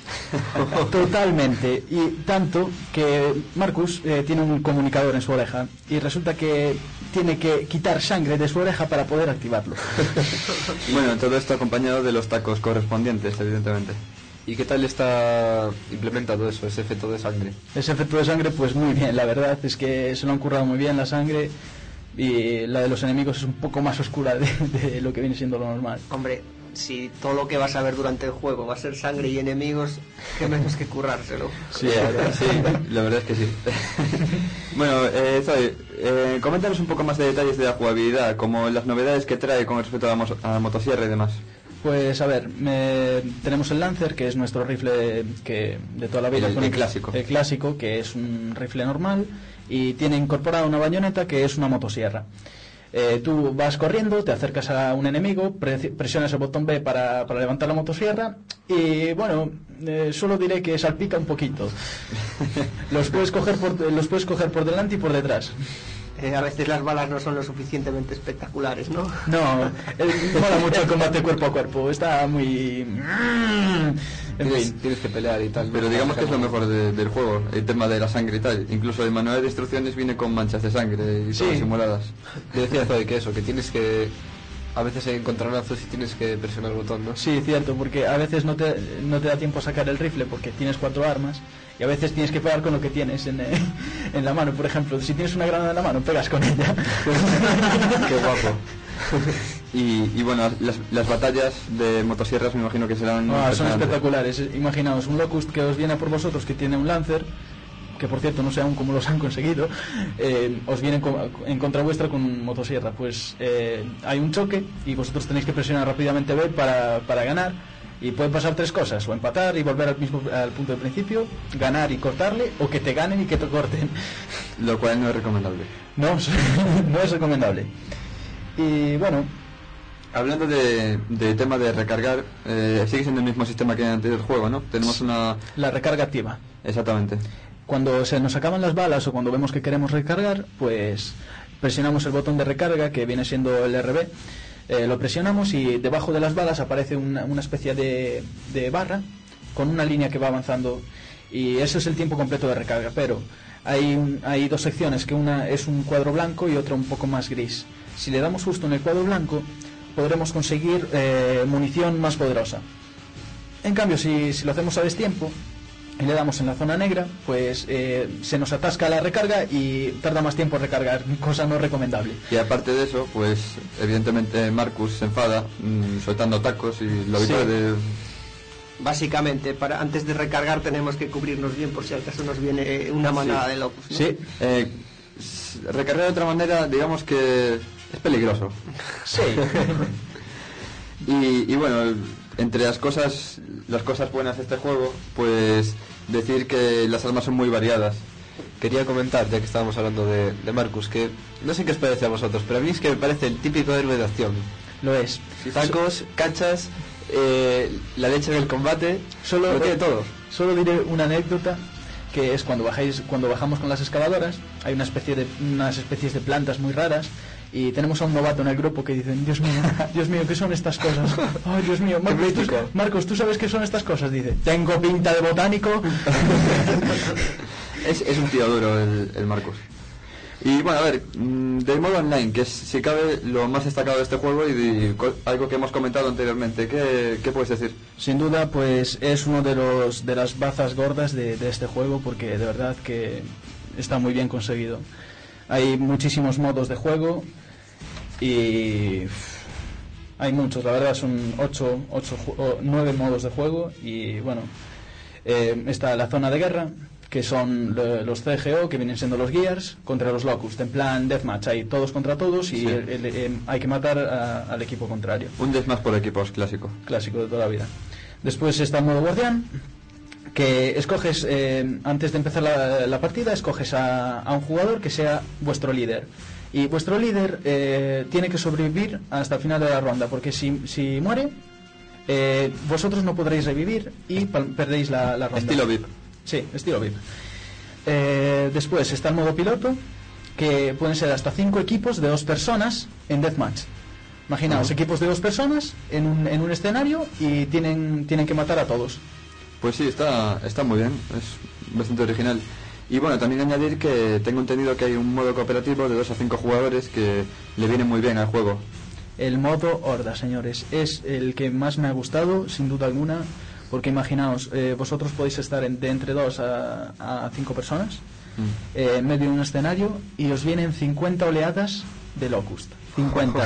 Totalmente. Y tanto que Marcus eh, tiene un comunicador en su oreja y resulta que tiene que quitar sangre de su oreja para poder activarlo. Bueno, todo esto acompañado de los tacos correspondientes, evidentemente. ¿Y qué tal está implementado eso, ese efecto de sangre? Ese efecto de sangre, pues muy bien, la verdad es que se lo han currado muy bien la sangre y la de los enemigos es un poco más oscura de, de lo que viene siendo lo normal. Hombre, si todo lo que vas a ver durante el juego va a ser sangre y enemigos, qué menos que currárselo. Sí, la verdad, sí, la verdad es que sí. Bueno, eh, Zoe, eh, coméntanos un poco más de detalles de la jugabilidad, como las novedades que trae con respecto a la, mos- a la motosierra y demás. Pues a ver, me- tenemos el Lancer, que es nuestro rifle que de toda la vida. El- con el clásico. El clásico, que es un rifle normal y tiene incorporada una bayoneta que es una motosierra. Eh, tú vas corriendo, te acercas a un enemigo, pre- presionas el botón B para, para levantar la motosierra y bueno, eh, solo diré que salpica un poquito. Los puedes coger por, los puedes coger por delante y por detrás. Eh, a veces las balas no son lo suficientemente espectaculares, ¿no? No, eh, mola mucho el combate cuerpo a cuerpo, está muy... En Tienes, fin. tienes que pelear y tal, ¿no? Pero digamos que es lo mejor de- del juego, el tema de la sangre y tal. Incluso el manual de instrucciones viene con manchas de sangre y Sí. todas simuladas. Te decía Zoe que eso, que tienes que... A veces hay encontronazos y tienes que presionar el botón, ¿no? Sí, cierto, porque a veces no te, no te da tiempo a sacar el rifle porque tienes cuatro armas y a veces tienes que pegar con lo que tienes en, eh, en la mano. Por ejemplo, si tienes una granada en la mano, pegas con ella. Qué guapo. Y, y bueno, las, las batallas de motosierras me imagino que serán... Ah, son impresionantes. espectaculares. Imaginaos un Locust que os viene por vosotros que tiene un Lancer, que por cierto no sé aún cómo los han conseguido, eh, os vienen co- en contra vuestra con motosierra. Pues eh, hay un choque y vosotros tenéis que presionar rápidamente B para, para ganar. Y pueden pasar tres cosas: o empatar y volver al mismo al punto de principio, ganar y cortarle, o que te ganen y que te corten. Lo cual no es recomendable. No, no es recomendable. Y bueno, Hablando de, de tema de recargar, eh, sigue siendo el mismo sistema que en el anterior juego, ¿no? Tenemos una... la recarga activa. Exactamente. Cuando se nos acaban las balas o cuando vemos que queremos recargar, pues presionamos el botón de recarga, que viene siendo el R B, eh, lo presionamos y debajo de las balas aparece una, una especie de, de barra con una línea que va avanzando y eso es el tiempo completo de recarga, pero hay, un, hay dos secciones, que una es un cuadro blanco y otra un poco más gris. Si le damos justo en el cuadro blanco, podremos conseguir eh, munición más poderosa. En cambio, si, si lo hacemos a destiempo y le damos en la zona negra, pues eh, se nos atasca la recarga y tarda más tiempo en recargar, cosa no recomendable. Y aparte de eso, pues evidentemente Marcus se enfada mmm, soltando tacos y lo habitual sí. de... Básicamente, para antes de recargar tenemos que cubrirnos bien por si acaso nos viene una manada sí. de locos, ¿no? Sí, eh, recargar de otra manera, digamos que es peligroso. Sí. y, y bueno, entre las cosas las cosas buenas de este juego, pues decir que las armas son muy variadas. Quería comentar, ya que estábamos hablando de, de Marcus, que no sé qué os parece a vosotros, pero a mí es que me parece el típico héroe de acción. Lo es. Tacos, cachas, eh, la leche en el combate, solo lo tiene todo. Solo diré una anécdota, que es cuando bajáis, cuando bajamos con las excavadoras, hay una especie de unas especies de plantas muy raras. Y tenemos a un novato en el grupo que dicen, Dios mío, Dios mío, ¿qué son estas cosas? Ay, Dios mío, Marcos, ¿tú, Marcos, ¿tú sabes qué son estas cosas? Dice, tengo pinta de botánico. es, es un tío duro el, el Marcos. Y bueno, a ver, del modo online, que es, si cabe, lo más destacado de este juego y de, algo que hemos comentado anteriormente, ¿qué, qué puedes decir? Sin duda, pues es uno de los de las bazas gordas de, de este juego, porque de verdad que está muy bien conseguido. Hay muchísimos modos de juego y hay muchos, la verdad son ocho, ocho, nueve modos de juego y bueno, eh, está la zona de guerra, que son los C G O, que vienen siendo los Gears, contra los Locust, en plan deathmatch, hay todos contra todos y sí. el, el, el, hay que matar a, al equipo contrario. Un deathmatch por equipos, clásico. Clásico de toda la vida. Después está el modo guardián, que escoges, eh, antes de empezar la, la partida, escoges a, a un jugador que sea vuestro líder. Y vuestro líder eh, tiene que sobrevivir hasta el final de la ronda, porque si, si muere, eh, vosotros no podréis revivir y perdéis la, la ronda. Estilo V I P. Sí, estilo V I P. Eh, después está el modo piloto, que pueden ser hasta cinco equipos de dos personas en deathmatch. Imaginaos, uh-huh. equipos de dos personas en un, en un escenario y tienen, tienen que matar a todos. Pues sí, está, está muy bien, es bastante original. Y bueno, también añadir que tengo entendido que hay un modo cooperativo de dos a cinco jugadores que le viene muy bien al juego. El modo horda, señores, es el que más me ha gustado, sin duda alguna, porque imaginaos, eh, vosotros podéis estar en, de entre dos a, a cinco personas, mm. eh, en medio de un escenario, y os vienen cincuenta oleadas de Locust. cincuenta.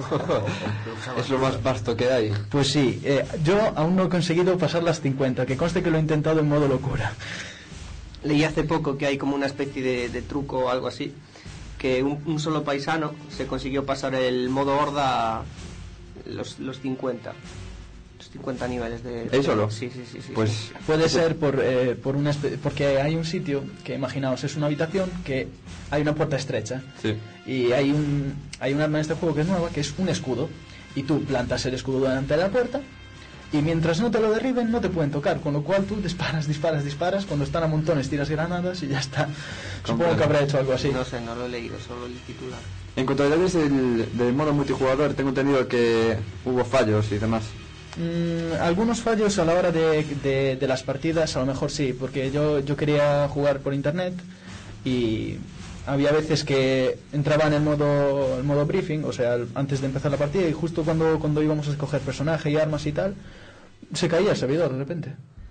Es lo más vasto que hay. Pues sí, eh, yo aún no he conseguido pasar las cincuenta, que conste que lo he intentado en modo locura. Leí hace poco que hay como una especie de, de truco o algo así, que un, un solo paisano se consiguió pasar el modo horda los, los cincuenta. Los cincuenta niveles de... ¿Es solo? Sí, sí, sí. sí pues sí. Puede ser por, eh, por una espe- porque hay un sitio que, imaginaos, es una habitación que hay una puerta estrecha. Sí. Y hay un, hay un arma en este juego que es nueva, que es un escudo. Y tú plantas el escudo delante de la puerta y mientras no te lo derriben no te pueden tocar, con lo cual tú disparas, disparas, disparas, cuando están a montones tiras granadas y ya está. Supongo que habrá hecho algo así. No sé, no lo he leído, solo el titular. En cuanto a detalles del, del modo multijugador, tengo entendido que hubo fallos y demás. Mm, algunos fallos a la hora de, de, de las partidas, a lo mejor sí, porque yo, yo quería jugar por internet y había veces que entraba en el modo, el modo briefing, o sea, antes de empezar la partida, y justo cuando, cuando íbamos a escoger personaje y armas y tal, se caía el servidor de repente.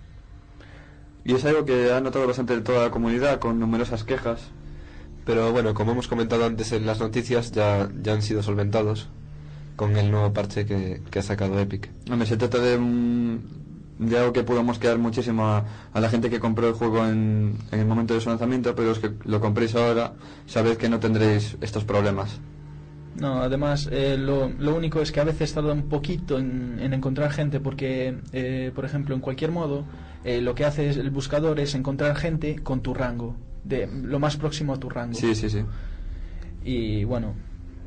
Y es algo que ha notado bastante toda la comunidad, con numerosas quejas. Pero bueno, como hemos comentado antes en las noticias, ya, ya han sido solventados con el nuevo parche que, que ha sacado Epic. Hombre, se trata de un... de algo que pudo mosquear muchísimo a, a la gente que compró el juego en, en el momento de su lanzamiento, pero los que lo compréis ahora sabéis que no tendréis estos problemas. No, además eh, lo, lo único es que a veces tarda un poquito en, en encontrar gente, porque eh, por ejemplo en cualquier modo eh, lo que hace es, el buscador es encontrar gente con tu rango, de lo más próximo a tu rango. Sí, sí, sí. Y bueno,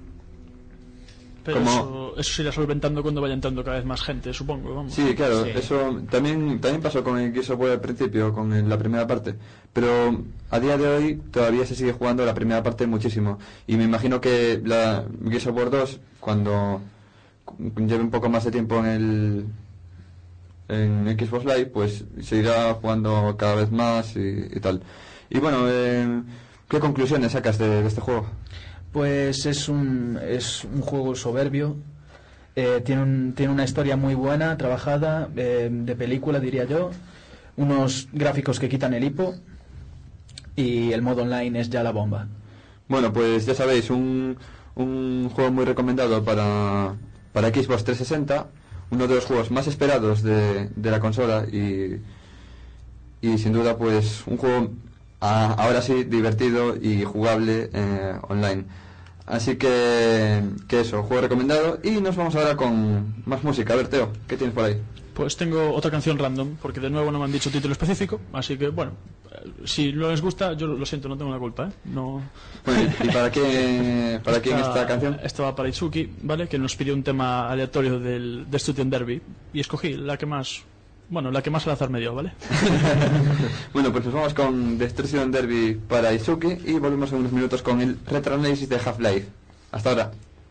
pero como... eso, eso se irá solventando cuando vaya entrando cada vez más gente, supongo. Vamos. Sí, claro, sí. Eso también también pasó con el Gears of War al principio, con el, la primera parte, pero a día de hoy todavía se sigue jugando la primera parte muchísimo, y me imagino que la Gears of War dos, cuando lleve un poco más de tiempo en el en Xbox Live, pues se irá jugando cada vez más y, y tal. Y bueno, eh, ¿qué conclusiones sacas de, de este juego? Pues es un, es un juego soberbio. Eh, tiene, un, tiene una historia muy buena, trabajada, eh, de película diría yo, unos gráficos que quitan el hipo, y el modo online es ya la bomba. Bueno, pues ya sabéis, un, un juego muy recomendado para, para Xbox trescientos sesenta, uno de los juegos más esperados de, de la consola, y, y sin duda pues un juego a, ahora sí divertido y jugable eh, online. Así que, que eso, juego recomendado. Y nos vamos ahora con más música. A ver, Teo, ¿qué tienes por ahí? Pues tengo otra canción random, porque de nuevo no me han dicho título específico, así que bueno, si no les gusta, yo lo siento, no tengo la culpa, ¿eh? No... Bueno, ¿y para qué, para quién esta, esta canción? Esta va para Itsuki, ¿vale? Que nos pidió un tema aleatorio del de Student Derby, y escogí la que más... Bueno, la que más al azar me dio, ¿vale? Bueno, pues nos vamos con Destruction Derby para Itsuki y volvemos en unos minutos con el retroanálisis de Half-Life. Hasta ahora.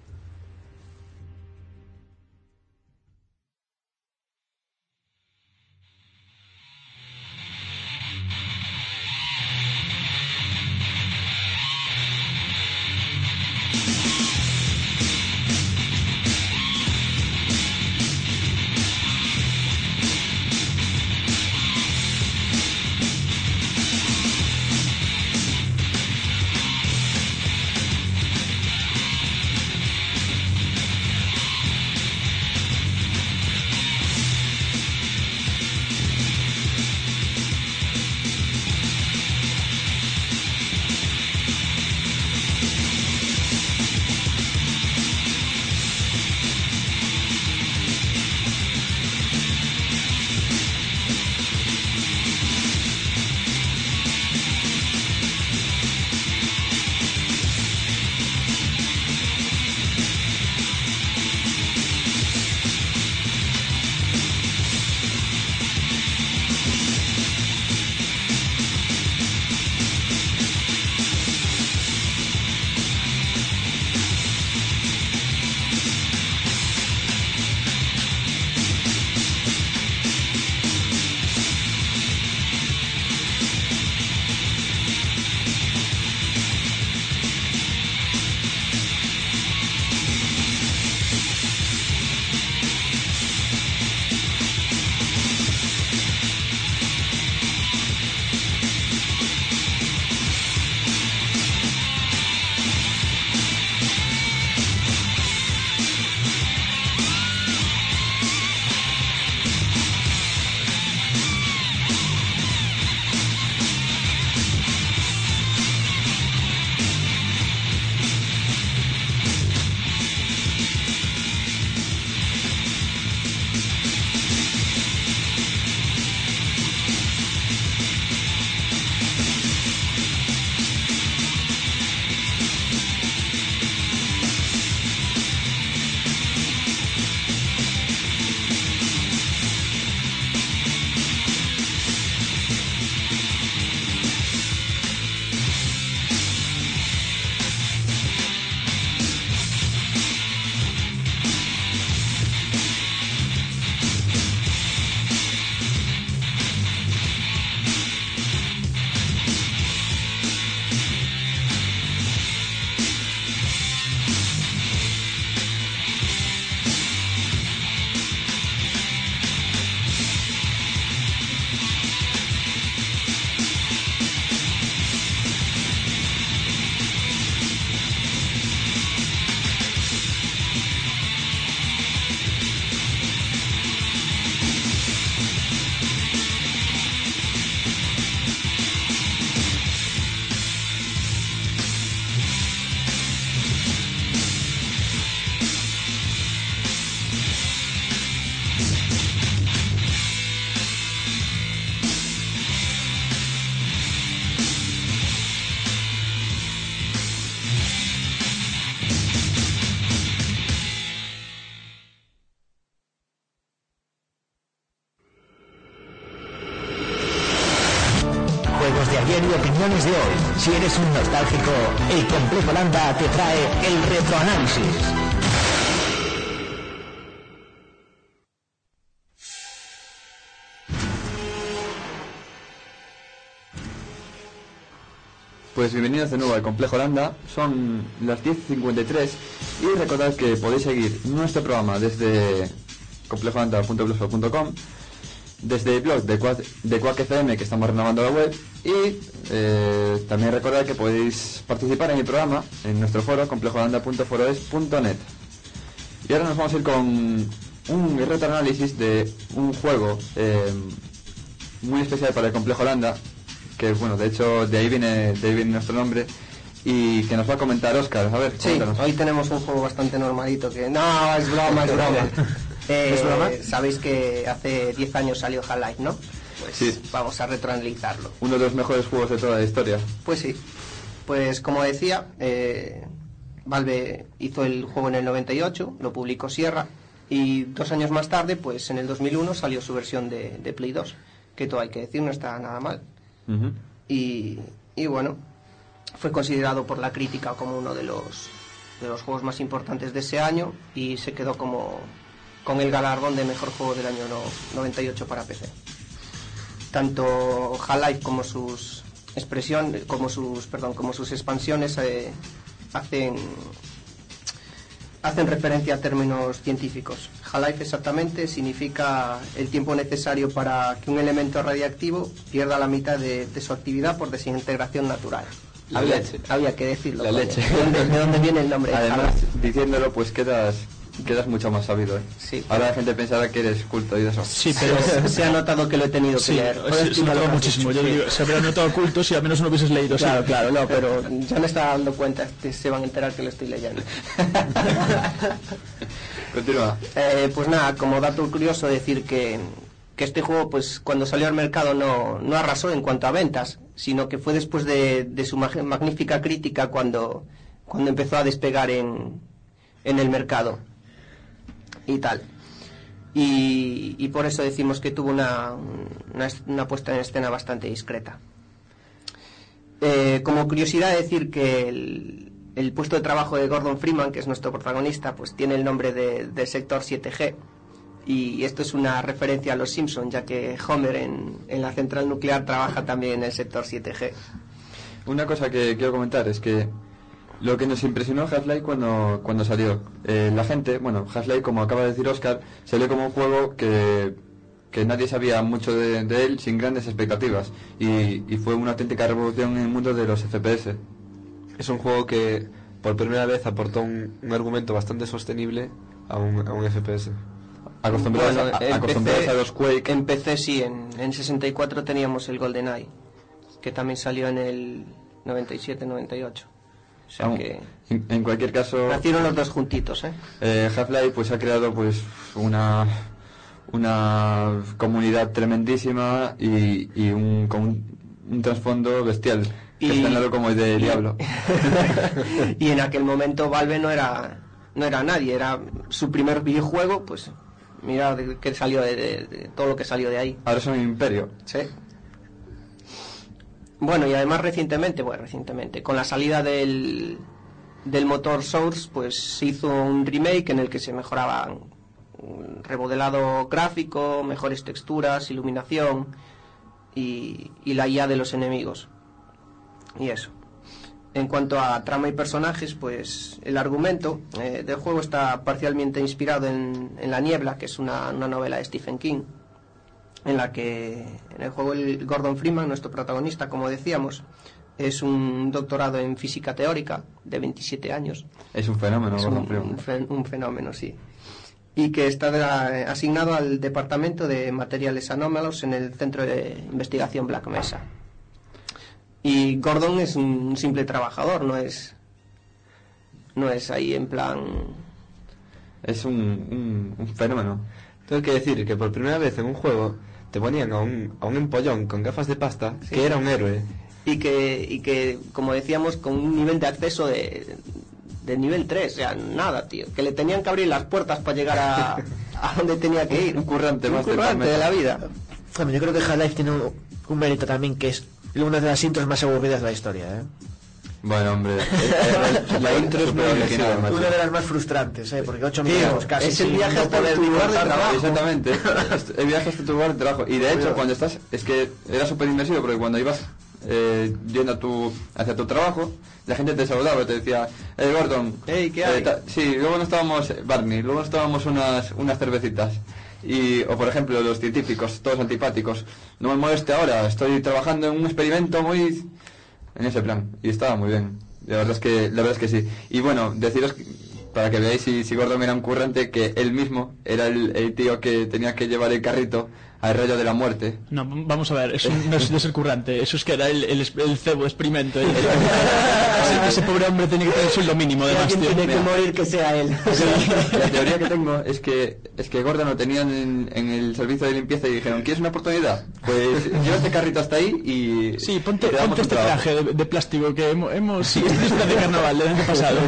Y opiniones de hoy. Si eres un nostálgico, el Complejo Landa te trae el retroanálisis. Pues bienvenidos de nuevo al Complejo Lambda. Son las diez cincuenta y tres y recordad que podéis seguir nuestro programa desde complejo lambda punto blogspot punto com, desde el blog de Quack, de Quack F M, que estamos renovando la web, y eh, también recordad que podéis participar en el programa en nuestro foro complejo lambda punto foroes punto net. Y ahora nos vamos a ir con un retroanálisis de un juego eh, muy especial para el Complejo Lambda, que bueno, de hecho de ahí viene de ahí viene nuestro nombre, y que nos va a comentar Óscar. A ver, sí, coméntanos. Hoy tenemos un juego bastante normalito que... No, es broma, es broma. eh, ¿Es broma? Sabéis que hace diez años salió Half-Life, ¿no? Pues Sí. vamos a retroanalizarlo. Uno de los mejores juegos de toda la historia. Pues sí. Pues como decía, eh, Valve hizo el juego en el noventa y ocho, lo publicó Sierra, y dos años más tarde, pues en el dos mil uno salió su versión de, de Play dos, que todo hay que decir, no está nada mal. Uh-huh. Y, y bueno, fue considerado por la crítica como uno de los de los juegos más importantes de ese año, y se quedó como con el galardón de mejor juego del año no, noventa y ocho para P C. Tanto Half-Life como sus expresión, como sus perdón, como sus expansiones eh, hacen hacen referencia a términos científicos. Half-Life exactamente significa el tiempo necesario para que un elemento radiactivo pierda la mitad de, de su actividad por desintegración natural. La había, leche. había que decirlo. La coño. leche. ¿De dónde, de dónde viene el nombre? de Además, Half-Life? diciéndolo, pues quedas quedas mucho más sabido, ¿eh? Sí. Ahora la gente pensará que eres culto y de eso. Sí, pero... Se ha notado que lo he tenido que Sí, leer. Puedes se, se explicar lo notaba que has muchísimo. dicho, Yo sí. digo, se habrían notado culto si al menos no hubieses leído. Claro, sí. claro, no, pero ya me está dando cuenta, que se van a enterar que lo estoy leyendo. Continúa. Eh, pues nada, como dato curioso decir que, que este juego, pues cuando salió al mercado no, no arrasó en cuanto a ventas, sino que fue después de, de su mag- magnífica crítica cuando, cuando empezó a despegar en, en el mercado y tal. Y, y por eso decimos que tuvo una, una, una puesta en escena bastante discreta. Eh, como curiosidad decir que el, el puesto de trabajo de Gordon Freeman, que es nuestro protagonista, pues tiene el nombre de, del sector siete G, y esto es una referencia a los Simpsons, ya que Homer en, en la central nuclear trabaja también en el sector siete G. Una cosa que quiero comentar es que lo que nos impresionó Half-Life cuando, cuando salió, eh, la gente, bueno, Half-Life, como acaba de decir Óscar, salió como un juego que, que nadie sabía mucho de, de él, sin grandes expectativas, y, y fue una auténtica revolución en el mundo de los F P S. Es un juego que por primera vez aportó un, un argumento bastante sostenible a un, a un F P S. Acostumbrados, Bueno, a, en acostumbrados P C a los Quake. En P C sí, en, en sesenta y cuatro teníamos el GoldenEye, que también salió en el noventa y siete noventa y ocho. O sea Aún, que en, en cualquier caso, nacieron los dos juntitos, ¿eh? eh, Half-Life pues ha creado pues una una comunidad tremendísima y, y un, con un, un trasfondo bestial, que Y- es tan largo como el de y- Diablo. Y en aquel momento Valve no era no era nadie, era su primer videojuego, pues mira de, que salió de, de- de todo lo que salió de ahí. Ahora son un imperio. Sí. Bueno, y además recientemente, bueno, recientemente, con la salida del, del motor Source, pues se hizo un remake en el que se mejoraba un remodelado gráfico, mejores texturas, iluminación y, y la I A de los enemigos. Y eso. En cuanto a trama y personajes, pues el argumento eh, del juego está parcialmente inspirado en, en La Niebla, que es una, una novela de Stephen King, en la que en el juego el Gordon Freeman, nuestro protagonista, como decíamos, es un doctorado en física teórica de veintisiete años. Es un fenómeno, Es Gordon un, Freeman. un fen- un fenómeno, sí. Y que está de la- asignado al Departamento de Materiales Anómalos en el Centro de Investigación Black Mesa. Y Gordon es un simple trabajador, no es no es ahí en plan... Es un, un, un fenómeno. Tengo que decir que por primera vez en un juego te ponían a un, a un empollón con gafas de pasta que era un héroe. Y que, y que, como decíamos, con un nivel de acceso de, de nivel tres, o sea, nada, tío. Que le tenían que abrir las puertas para llegar a, a donde tenía que ir. Un currante un más del currante planeta. de la vida. Bueno, yo creo que Half-Life tiene un, un mérito también, que es una de las intros más aburridas de la historia, ¿eh? Bueno, hombre, la intro es muy original, macho. Una de las más frustrantes, ¿eh? Porque ocho Tío, minutos casi es el sin viaje no hasta poder tu lugar de dibujar. trabajo. Exactamente, el viaje hasta tu lugar de trabajo. Y de hecho, cuando estás, es que era súper inmersivo, porque cuando ibas eh, yendo a tu, hacia tu trabajo, la gente te saludaba y te decía, hey Gordon, hey, ¿qué eh, hay? ta- sí, luego nos tomábamos, Barney, luego nos tomábamos unas, unas cervecitas. Y, o por ejemplo, los científicos, todos antipáticos, no me moleste ahora, estoy trabajando en un experimento muy... en ese plan, y estaba muy bien, la verdad es que, la verdad es que sí. Y bueno, deciros, que- para que veáis si, si Gordon era un currante, que él mismo era el, el tío que tenía que llevar el carrito al rollo de la muerte. No, vamos a ver, eso no es de ser currante, eso es que era el, el, el cebo experimento. El, el- ese, ese pobre hombre tenía que tener el sueldo mínimo, Si además, alguien tío. tiene que Mira. morir, que sea él. La teoría que tengo es que es que Gordon lo tenían en, en el servicio de limpieza y dijeron, ¿quieres una oportunidad? Pues lleva este carrito hasta ahí y... Sí, ponte, y te damos ponte un este trabajo". traje de, de plástico que hemos... hemos sí, este es de carnaval del año pasado.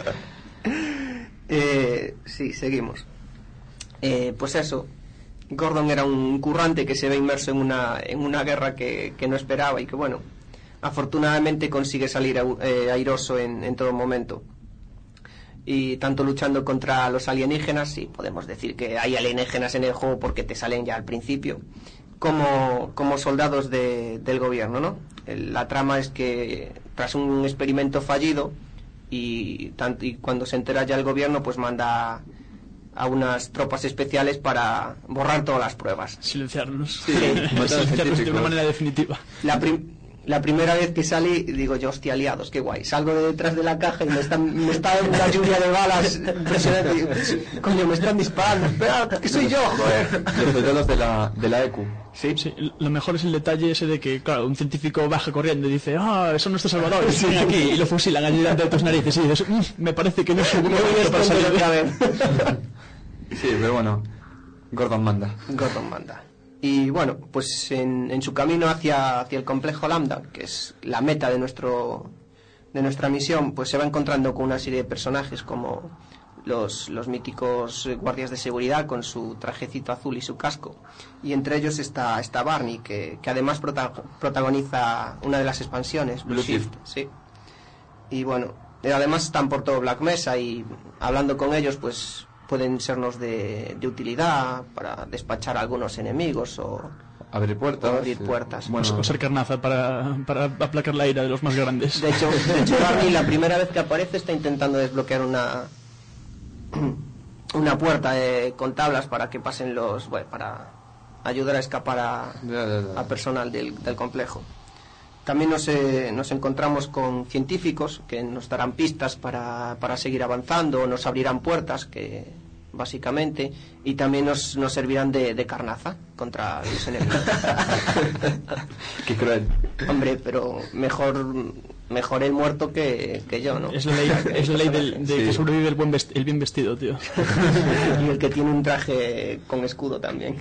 Eh, sí, seguimos. Eh, pues eso, Gordon era un currante que se ve inmerso en una, en una guerra que, que no esperaba y que, bueno, afortunadamente consigue salir au- eh, airoso en, en todo momento. Y tanto luchando contra los alienígenas, sí, podemos decir que hay alienígenas en el juego porque te salen ya al principio, como, como soldados de- del gobierno, ¿no? El- La trama es que tras un experimento fallido y, tanto, y cuando se entera ya el gobierno, pues manda a unas tropas especiales para borrar todas las pruebas. Silenciarlos. Sí, matar a los Silenciarlos de científicos. una manera definitiva. La, prim- la primera vez que salí, digo yo, hostia, aliados, qué guay. Salgo de detrás de la caja y me están, me está dando una lluvia de balas impresionante. Digo, coño, me están disparando, espera, que soy yo, joder. Los soldados de la, de la E Q. Sí, sí, lo mejor es el detalle ese de que, claro, un científico baja corriendo y dice, ah, son nuestros salvadores, ven aquí, y lo fusilan allí delante de tus narices, y dices, "Mm, me parece que no es un buen Me voy a momento para esconder salir". otra vez. Sí, pero bueno, Gordon manda. Gordon manda. Y bueno, pues en, en su camino hacia, hacia el complejo Lambda, que es la meta de nuestro de nuestra misión, pues se va encontrando con una serie de personajes como los, los míticos guardias de seguridad con su trajecito azul y su casco. Y entre ellos está, está Barney, que, que además prota- protagoniza una de las expansiones, Blue Blue Shift. Shift. Sí. Y bueno, eh, además están por todo Black Mesa y hablando con ellos, pues pueden sernos de, de utilidad para despachar a algunos enemigos o Abrir puertas. O abrir eh, puertas. Bueno, O ser carnaza para, para aplacar la ira de los más grandes. de hecho, de hecho Barney la primera vez que aparece está intentando desbloquear una una puerta eh, con tablas para que pasen los bueno, para ayudar a escapar a, ya, ya, ya. a personal del, del complejo. También nos, eh, nos encontramos con científicos que nos darán pistas para, para seguir avanzando, nos abrirán puertas, que básicamente, y también nos, nos servirán de, de carnaza contra los enemigos. Qué cruel. Hombre, pero mejor mejor el muerto que, que yo, ¿no? Es la ley, es la ley del, de Sí. que sobrevive el, buen vest- el bien vestido, tío. Y el que tiene un traje con escudo también.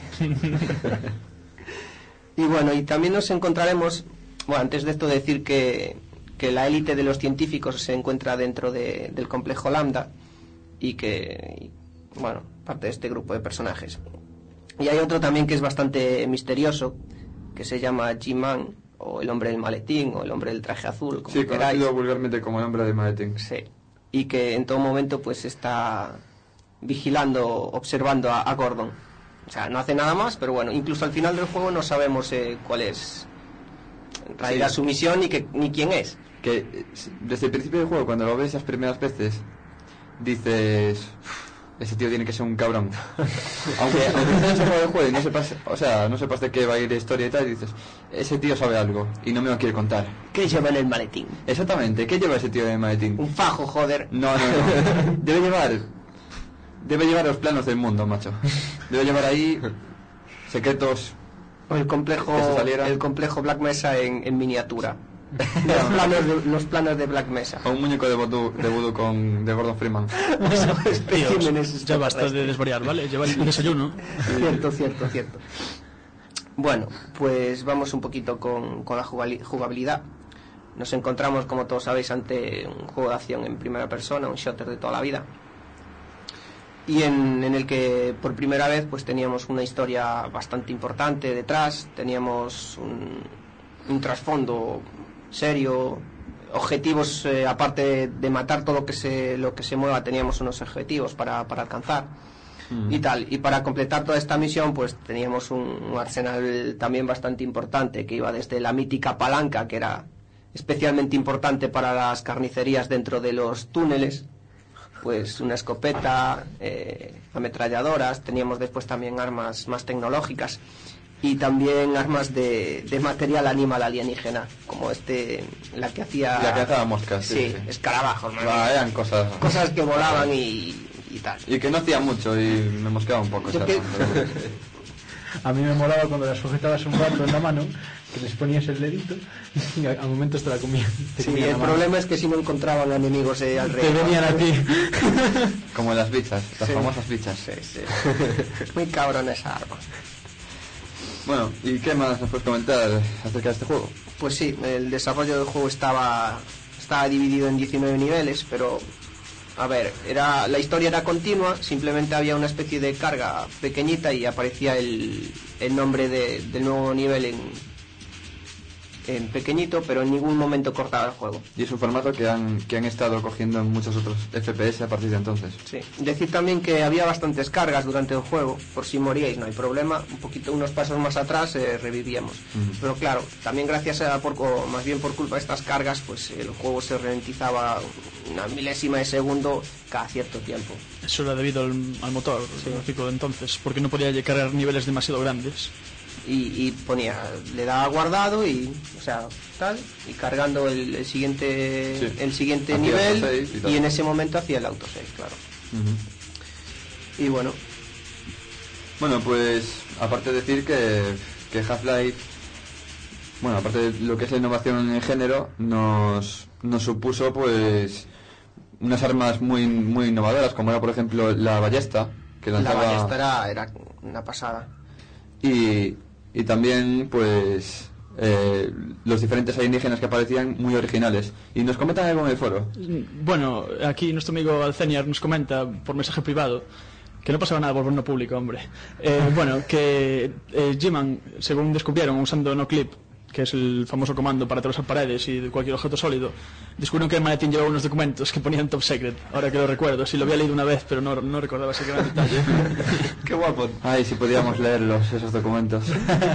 Y bueno, y también nos encontraremos, bueno, antes de esto decir que, que la élite de los científicos se encuentra dentro de- del complejo Lambda y que, y, bueno, parte de este grupo de personajes. Y hay otro también que es bastante misterioso, que se llama G-Man, o el hombre del maletín, o el hombre del traje azul, como Sí, queráis. conocido vulgarmente como el hombre de maletín. Sí. Y que en todo momento pues está vigilando, observando a, a Gordon. O sea, no hace nada más, pero bueno, incluso al final del juego no sabemos eh, cuál es en realidad Sí. su misión ni, que, ni quién es. Que eh, desde el principio del juego, cuando lo ves las primeras veces, dices, "Uf, ese tío tiene que ser un cabrón". aunque aunque estés en el juego del juego y no sepas, o sea, no sepas de qué va a ir la historia y tal, dices, ese tío sabe algo y no me lo quiere contar. ¿Qué lleva en el maletín? Exactamente, ¿qué lleva ese tío de maletín? Un fajo, joder. No, no, no. Debe llevar. Debe llevar los planos del mundo, macho. Debe llevar ahí secretos. O el complejo, Que se saliera. el complejo Black Mesa en, en miniatura. los, planos de, los planos de Black Mesa. O un muñeco de vudú, de vudú con de Gordon Freeman. Especímenes Ya basta de desvariar, ¿vale? Lleva el desayuno. Cierto, cierto, cierto. Bueno, pues vamos un poquito con, con la jugali- jugabilidad. Nos encontramos, como todos sabéis, ante un juego de acción en primera persona, un shooter de toda la vida. Y en, en el que por primera vez pues teníamos una historia bastante importante detrás, teníamos un, un trasfondo serio, objetivos, eh, aparte de matar todo lo que se lo que se mueva, teníamos unos objetivos para, para alcanzar. mm. y tal. Y para completar toda esta misión, pues teníamos un, un arsenal también bastante importante, que iba desde la mítica palanca, que era especialmente importante para las carnicerías dentro de los túneles, pues una escopeta, eh, ametralladoras, teníamos después también armas más tecnológicas y también armas de, de material animal alienígena, como este, la que hacía... La que hacía moscas, sí, sí, sí. escarabajos, ah, eran cosas... Cosas que volaban y, y tal. Y que no hacía mucho y me mosqueaba un poco. Yo que... A mí me molaba cuando las sujetabas un rato en la mano, que les ponías el dedito y a, a momentos te la comían. Te sí, comían el problema es que si no encontraban enemigos eh, alrededor... Te venían a ti. Como las bichas, las sí. famosas bichas. Sí, sí. Muy cabrón esa arma. Bueno, ¿y qué más nos puedes comentar acerca de este juego? Pues sí, el desarrollo del juego estaba, estaba dividido en diecinueve niveles, pero... A ver, era la historia era continua, simplemente había una especie de carga pequeñita y aparecía el, el nombre de, del nuevo nivel en, en pequeñito, pero en ningún momento cortaba el juego. Y es un formato que han, que han estado cogiendo en muchos otros F P S a partir de entonces. Sí, decir también que había bastantes cargas durante el juego, por si moríais no hay problema, un poquito unos pasos más atrás eh, revivíamos. Uh-huh. Pero claro, también gracias a, por, o más bien por culpa de estas cargas, pues el juego se ralentizaba una milésima de segundo cada cierto tiempo. Eso era debido al, al motor sí. gráfico de entonces, porque no podía cargar niveles demasiado grandes. Y, y ponía, le daba guardado y, o sea, tal, y cargando el, el siguiente sí. el siguiente hacía nivel y, y en ese momento hacía el autosave, claro. Uh-huh. Y bueno. Bueno, pues aparte de decir que, que Half-Life, bueno, aparte de lo que es la innovación en el género, nos, nos supuso pues unas armas muy muy innovadoras, como era por ejemplo la ballesta, que lanzaba... La ballesta era, era una pasada. Y, y también pues eh, los diferentes alienígenas que aparecían muy originales. Y nos comentan algo en el foro. Bueno, aquí nuestro amigo Alceniar nos comenta por mensaje privado que no pasaba nada por verlo público, hombre. Eh, bueno, que eh, G-Man, según descubrieron usando NoClip, que es el famoso comando para atravesar paredes y de cualquier objeto sólido, descubrieron que el maletín llevaba unos documentos que ponían Top Secret. Ahora que lo recuerdo, sí lo había leído una vez, pero no, no recordaba ese gran detalle. ¡Qué guapo! Ay, si podíamos leerlos, esos documentos.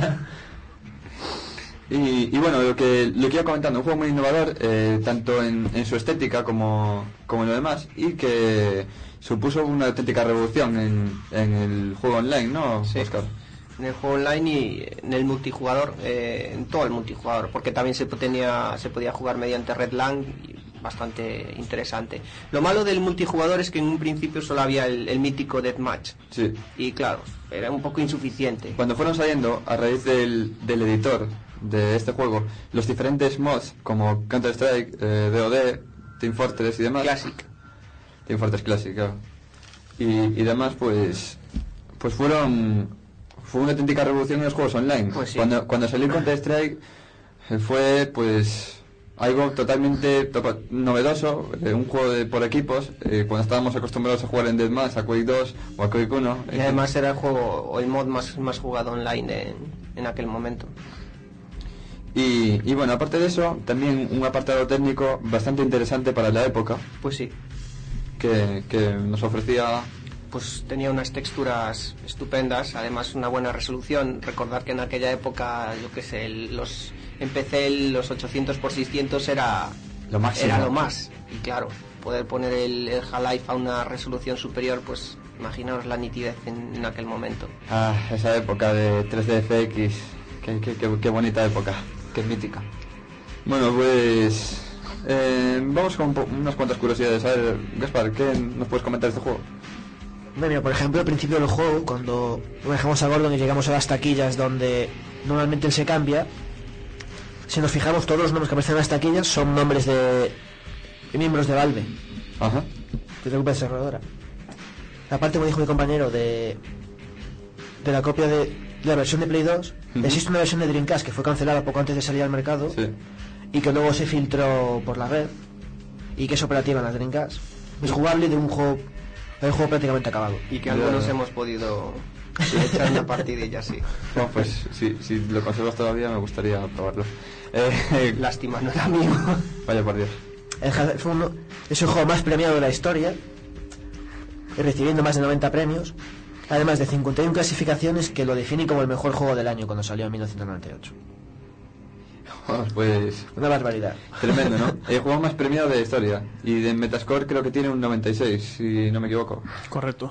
y, y bueno, lo que, lo que iba comentando, un juego muy innovador, eh, tanto en, en su estética como, como en lo demás, y que supuso una auténtica revolución en, en el juego online, ¿no, sí. Oscar? En el juego online y en el multijugador, eh, en todo el multijugador, porque también se podía, se podía jugar mediante Red LAN, y bastante interesante. Lo malo del multijugador es que en un principio solo había el, el mítico Deathmatch. Sí. Y claro, era un poco insuficiente. Cuando fueron saliendo, a raíz del, del editor de este juego, los diferentes mods, como Counter-Strike, eh, D O D, Team Fortress y demás... Classic. Team Fortress Classic, claro. Y, y demás, pues, pues fueron... Fue una auténtica revolución en los juegos online. Pues sí. Cuando, cuando salió Counter-Strike eh, fue pues algo totalmente to- novedoso, eh, un juego de, por equipos, eh, cuando estábamos acostumbrados a jugar en Deathmatch, a Quake dos o a Quake uno. Y además era el juego o el mod más, más jugado online en, en aquel momento. Y, y bueno, aparte de eso, también un apartado técnico bastante interesante para la época. Pues sí. Que, que nos ofrecía... Pues tenía unas texturas estupendas, además una buena resolución. Recordar que en aquella época, yo qué sé, el, los en P C el, los ochocientos por seiscientos era lo máximo. Era lo más. Y claro, poder poner el, el Half-Life a una resolución superior, pues imaginaos la nitidez en, en aquel momento. Ah, esa época de tres D F X, qué, qué, qué, qué bonita época, qué mítica. Bueno, pues eh, vamos con po- unas cuantas curiosidades. A ver, Gaspar, ¿qué nos puedes comentar de este juego? Bueno, por ejemplo, al principio del juego, cuando dejamos a Gordon y llegamos a las taquillas donde normalmente él se cambia, si nos fijamos, todos los nombres que aparecen en las taquillas son nombres de, de miembros de Valve. Ajá. De la grupo desarrolladora. Aparte, como dijo mi compañero, de de la copia de, de la versión de Play dos, uh-huh. Existe una versión de Dreamcast que fue cancelada poco antes de salir al mercado, sí. Y que luego se filtró por la red y que es operativa en la Dreamcast. Es jugable de un juego... El juego prácticamente acabado. Y que algunos yeah. hemos podido echar una partidilla así. No, pues si, si lo conservas todavía me gustaría probarlo. Eh, Lástima, no era mío. Vaya por Dios. El, fue uno, es el juego más premiado de la historia, recibiendo más de noventa premios. Además de cincuenta y una clasificaciones que lo definen como el mejor juego del año cuando salió en mil novecientos noventa y ocho. Pues una barbaridad. Tremendo, ¿no? El juego más premiado de la historia. Y de Metascore creo que tiene un noventa y seis, si no me equivoco. Correcto.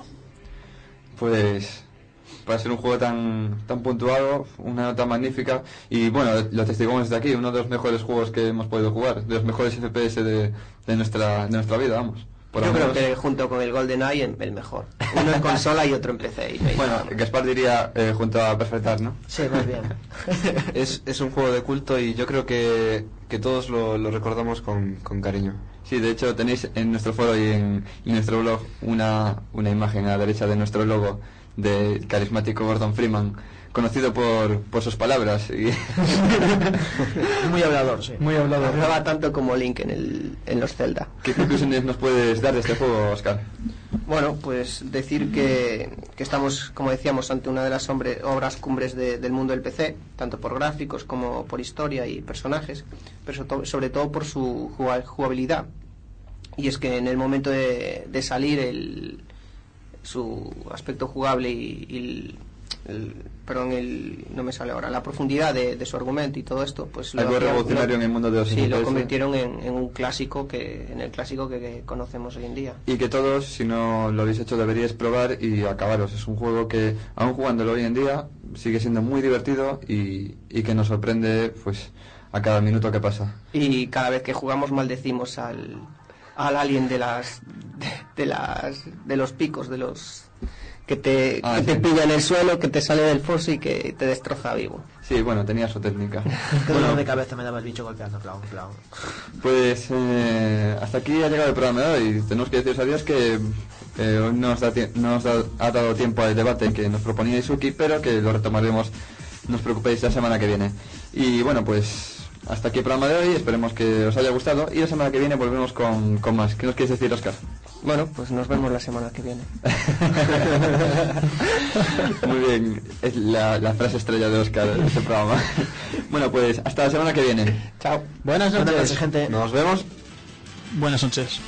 Pues para ser un juego tan tan puntuado, una nota magnífica. Y bueno, lo testigamos desde aquí, uno de los mejores juegos que hemos podido jugar, de los mejores F P S de, de, nuestra, de nuestra vida, vamos. Por Yo creo que junto con el GoldenEye el mejor. Uno en consola y otro en P C. Y no bueno, Gaspar diría eh, junto a Perfectar, ¿no? Sí, más bien. es, es un juego de culto y yo creo que, que todos lo, lo recordamos con, con cariño. Sí, de hecho tenéis en nuestro foro y en, en nuestro blog una, una imagen a la derecha de nuestro logo del carismático Gordon Freeman, conocido por, por sus palabras. Y muy hablador, sí. Muy hablador. Hablaba tanto como Link en, el, en los Zelda. ¿Qué conclusiones nos puedes dar de este juego, Oscar? Bueno, pues decir que, que estamos, como decíamos, ante una de las hombre, obras cumbres de, del mundo del P C, tanto por gráficos como por historia y personajes, pero sobre, sobre todo por su jugabilidad. Y es que en el momento de, de salir el, su aspecto jugable y, y el, el, perdón, el, no me sale ahora, la profundidad de, de su argumento y todo esto, pues algo lo revolucionario lo, en el mundo de los sí, lo convirtieron en, en un clásico que en el clásico que, que conocemos hoy en día. Y que todos, si no lo habéis hecho, deberíais probar y acabaros. Es un juego que, aún jugándolo hoy en día, sigue siendo muy divertido y, y que nos sorprende, pues, a cada minuto que pasa. Y cada vez que jugamos maldecimos al al alien de las de, de las de los picos, de los que te, ah, que sí. te pilla en el suelo, que te sale del foso y que te destroza vivo. Sí, bueno, tenía su técnica. Qué Bueno, dolor de cabeza me daba el bicho golpeando, plan, plan. pues eh, hasta aquí ha llegado el programa de hoy. Tenemos que deciros adiós que eh, hoy no nos, da tie- no nos da, ha dado tiempo al debate que nos proponía Isuki, pero que lo retomaremos, no os preocupéis, la semana que viene. Y bueno, pues hasta aquí el programa de hoy, esperemos que os haya gustado y la semana que viene volvemos con, con más. ¿Qué nos quieres decir, Oscar? Bueno, pues nos vemos la semana que viene. Muy bien, es la, la frase estrella de Oscar de este programa. Bueno, pues hasta la semana que viene. Chao. Buenas noches. Buenas noches, gente. Nos vemos. Buenas noches.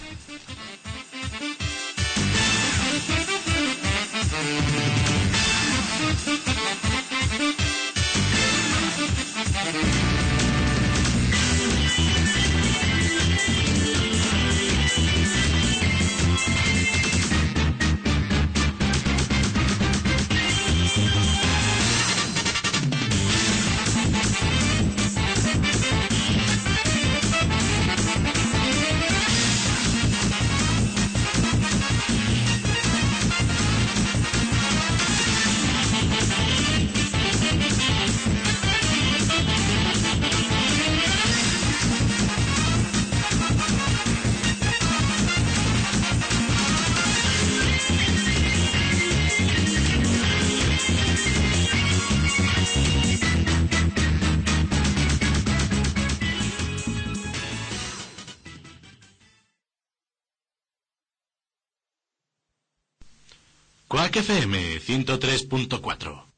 Quack F M ciento tres punto cuatro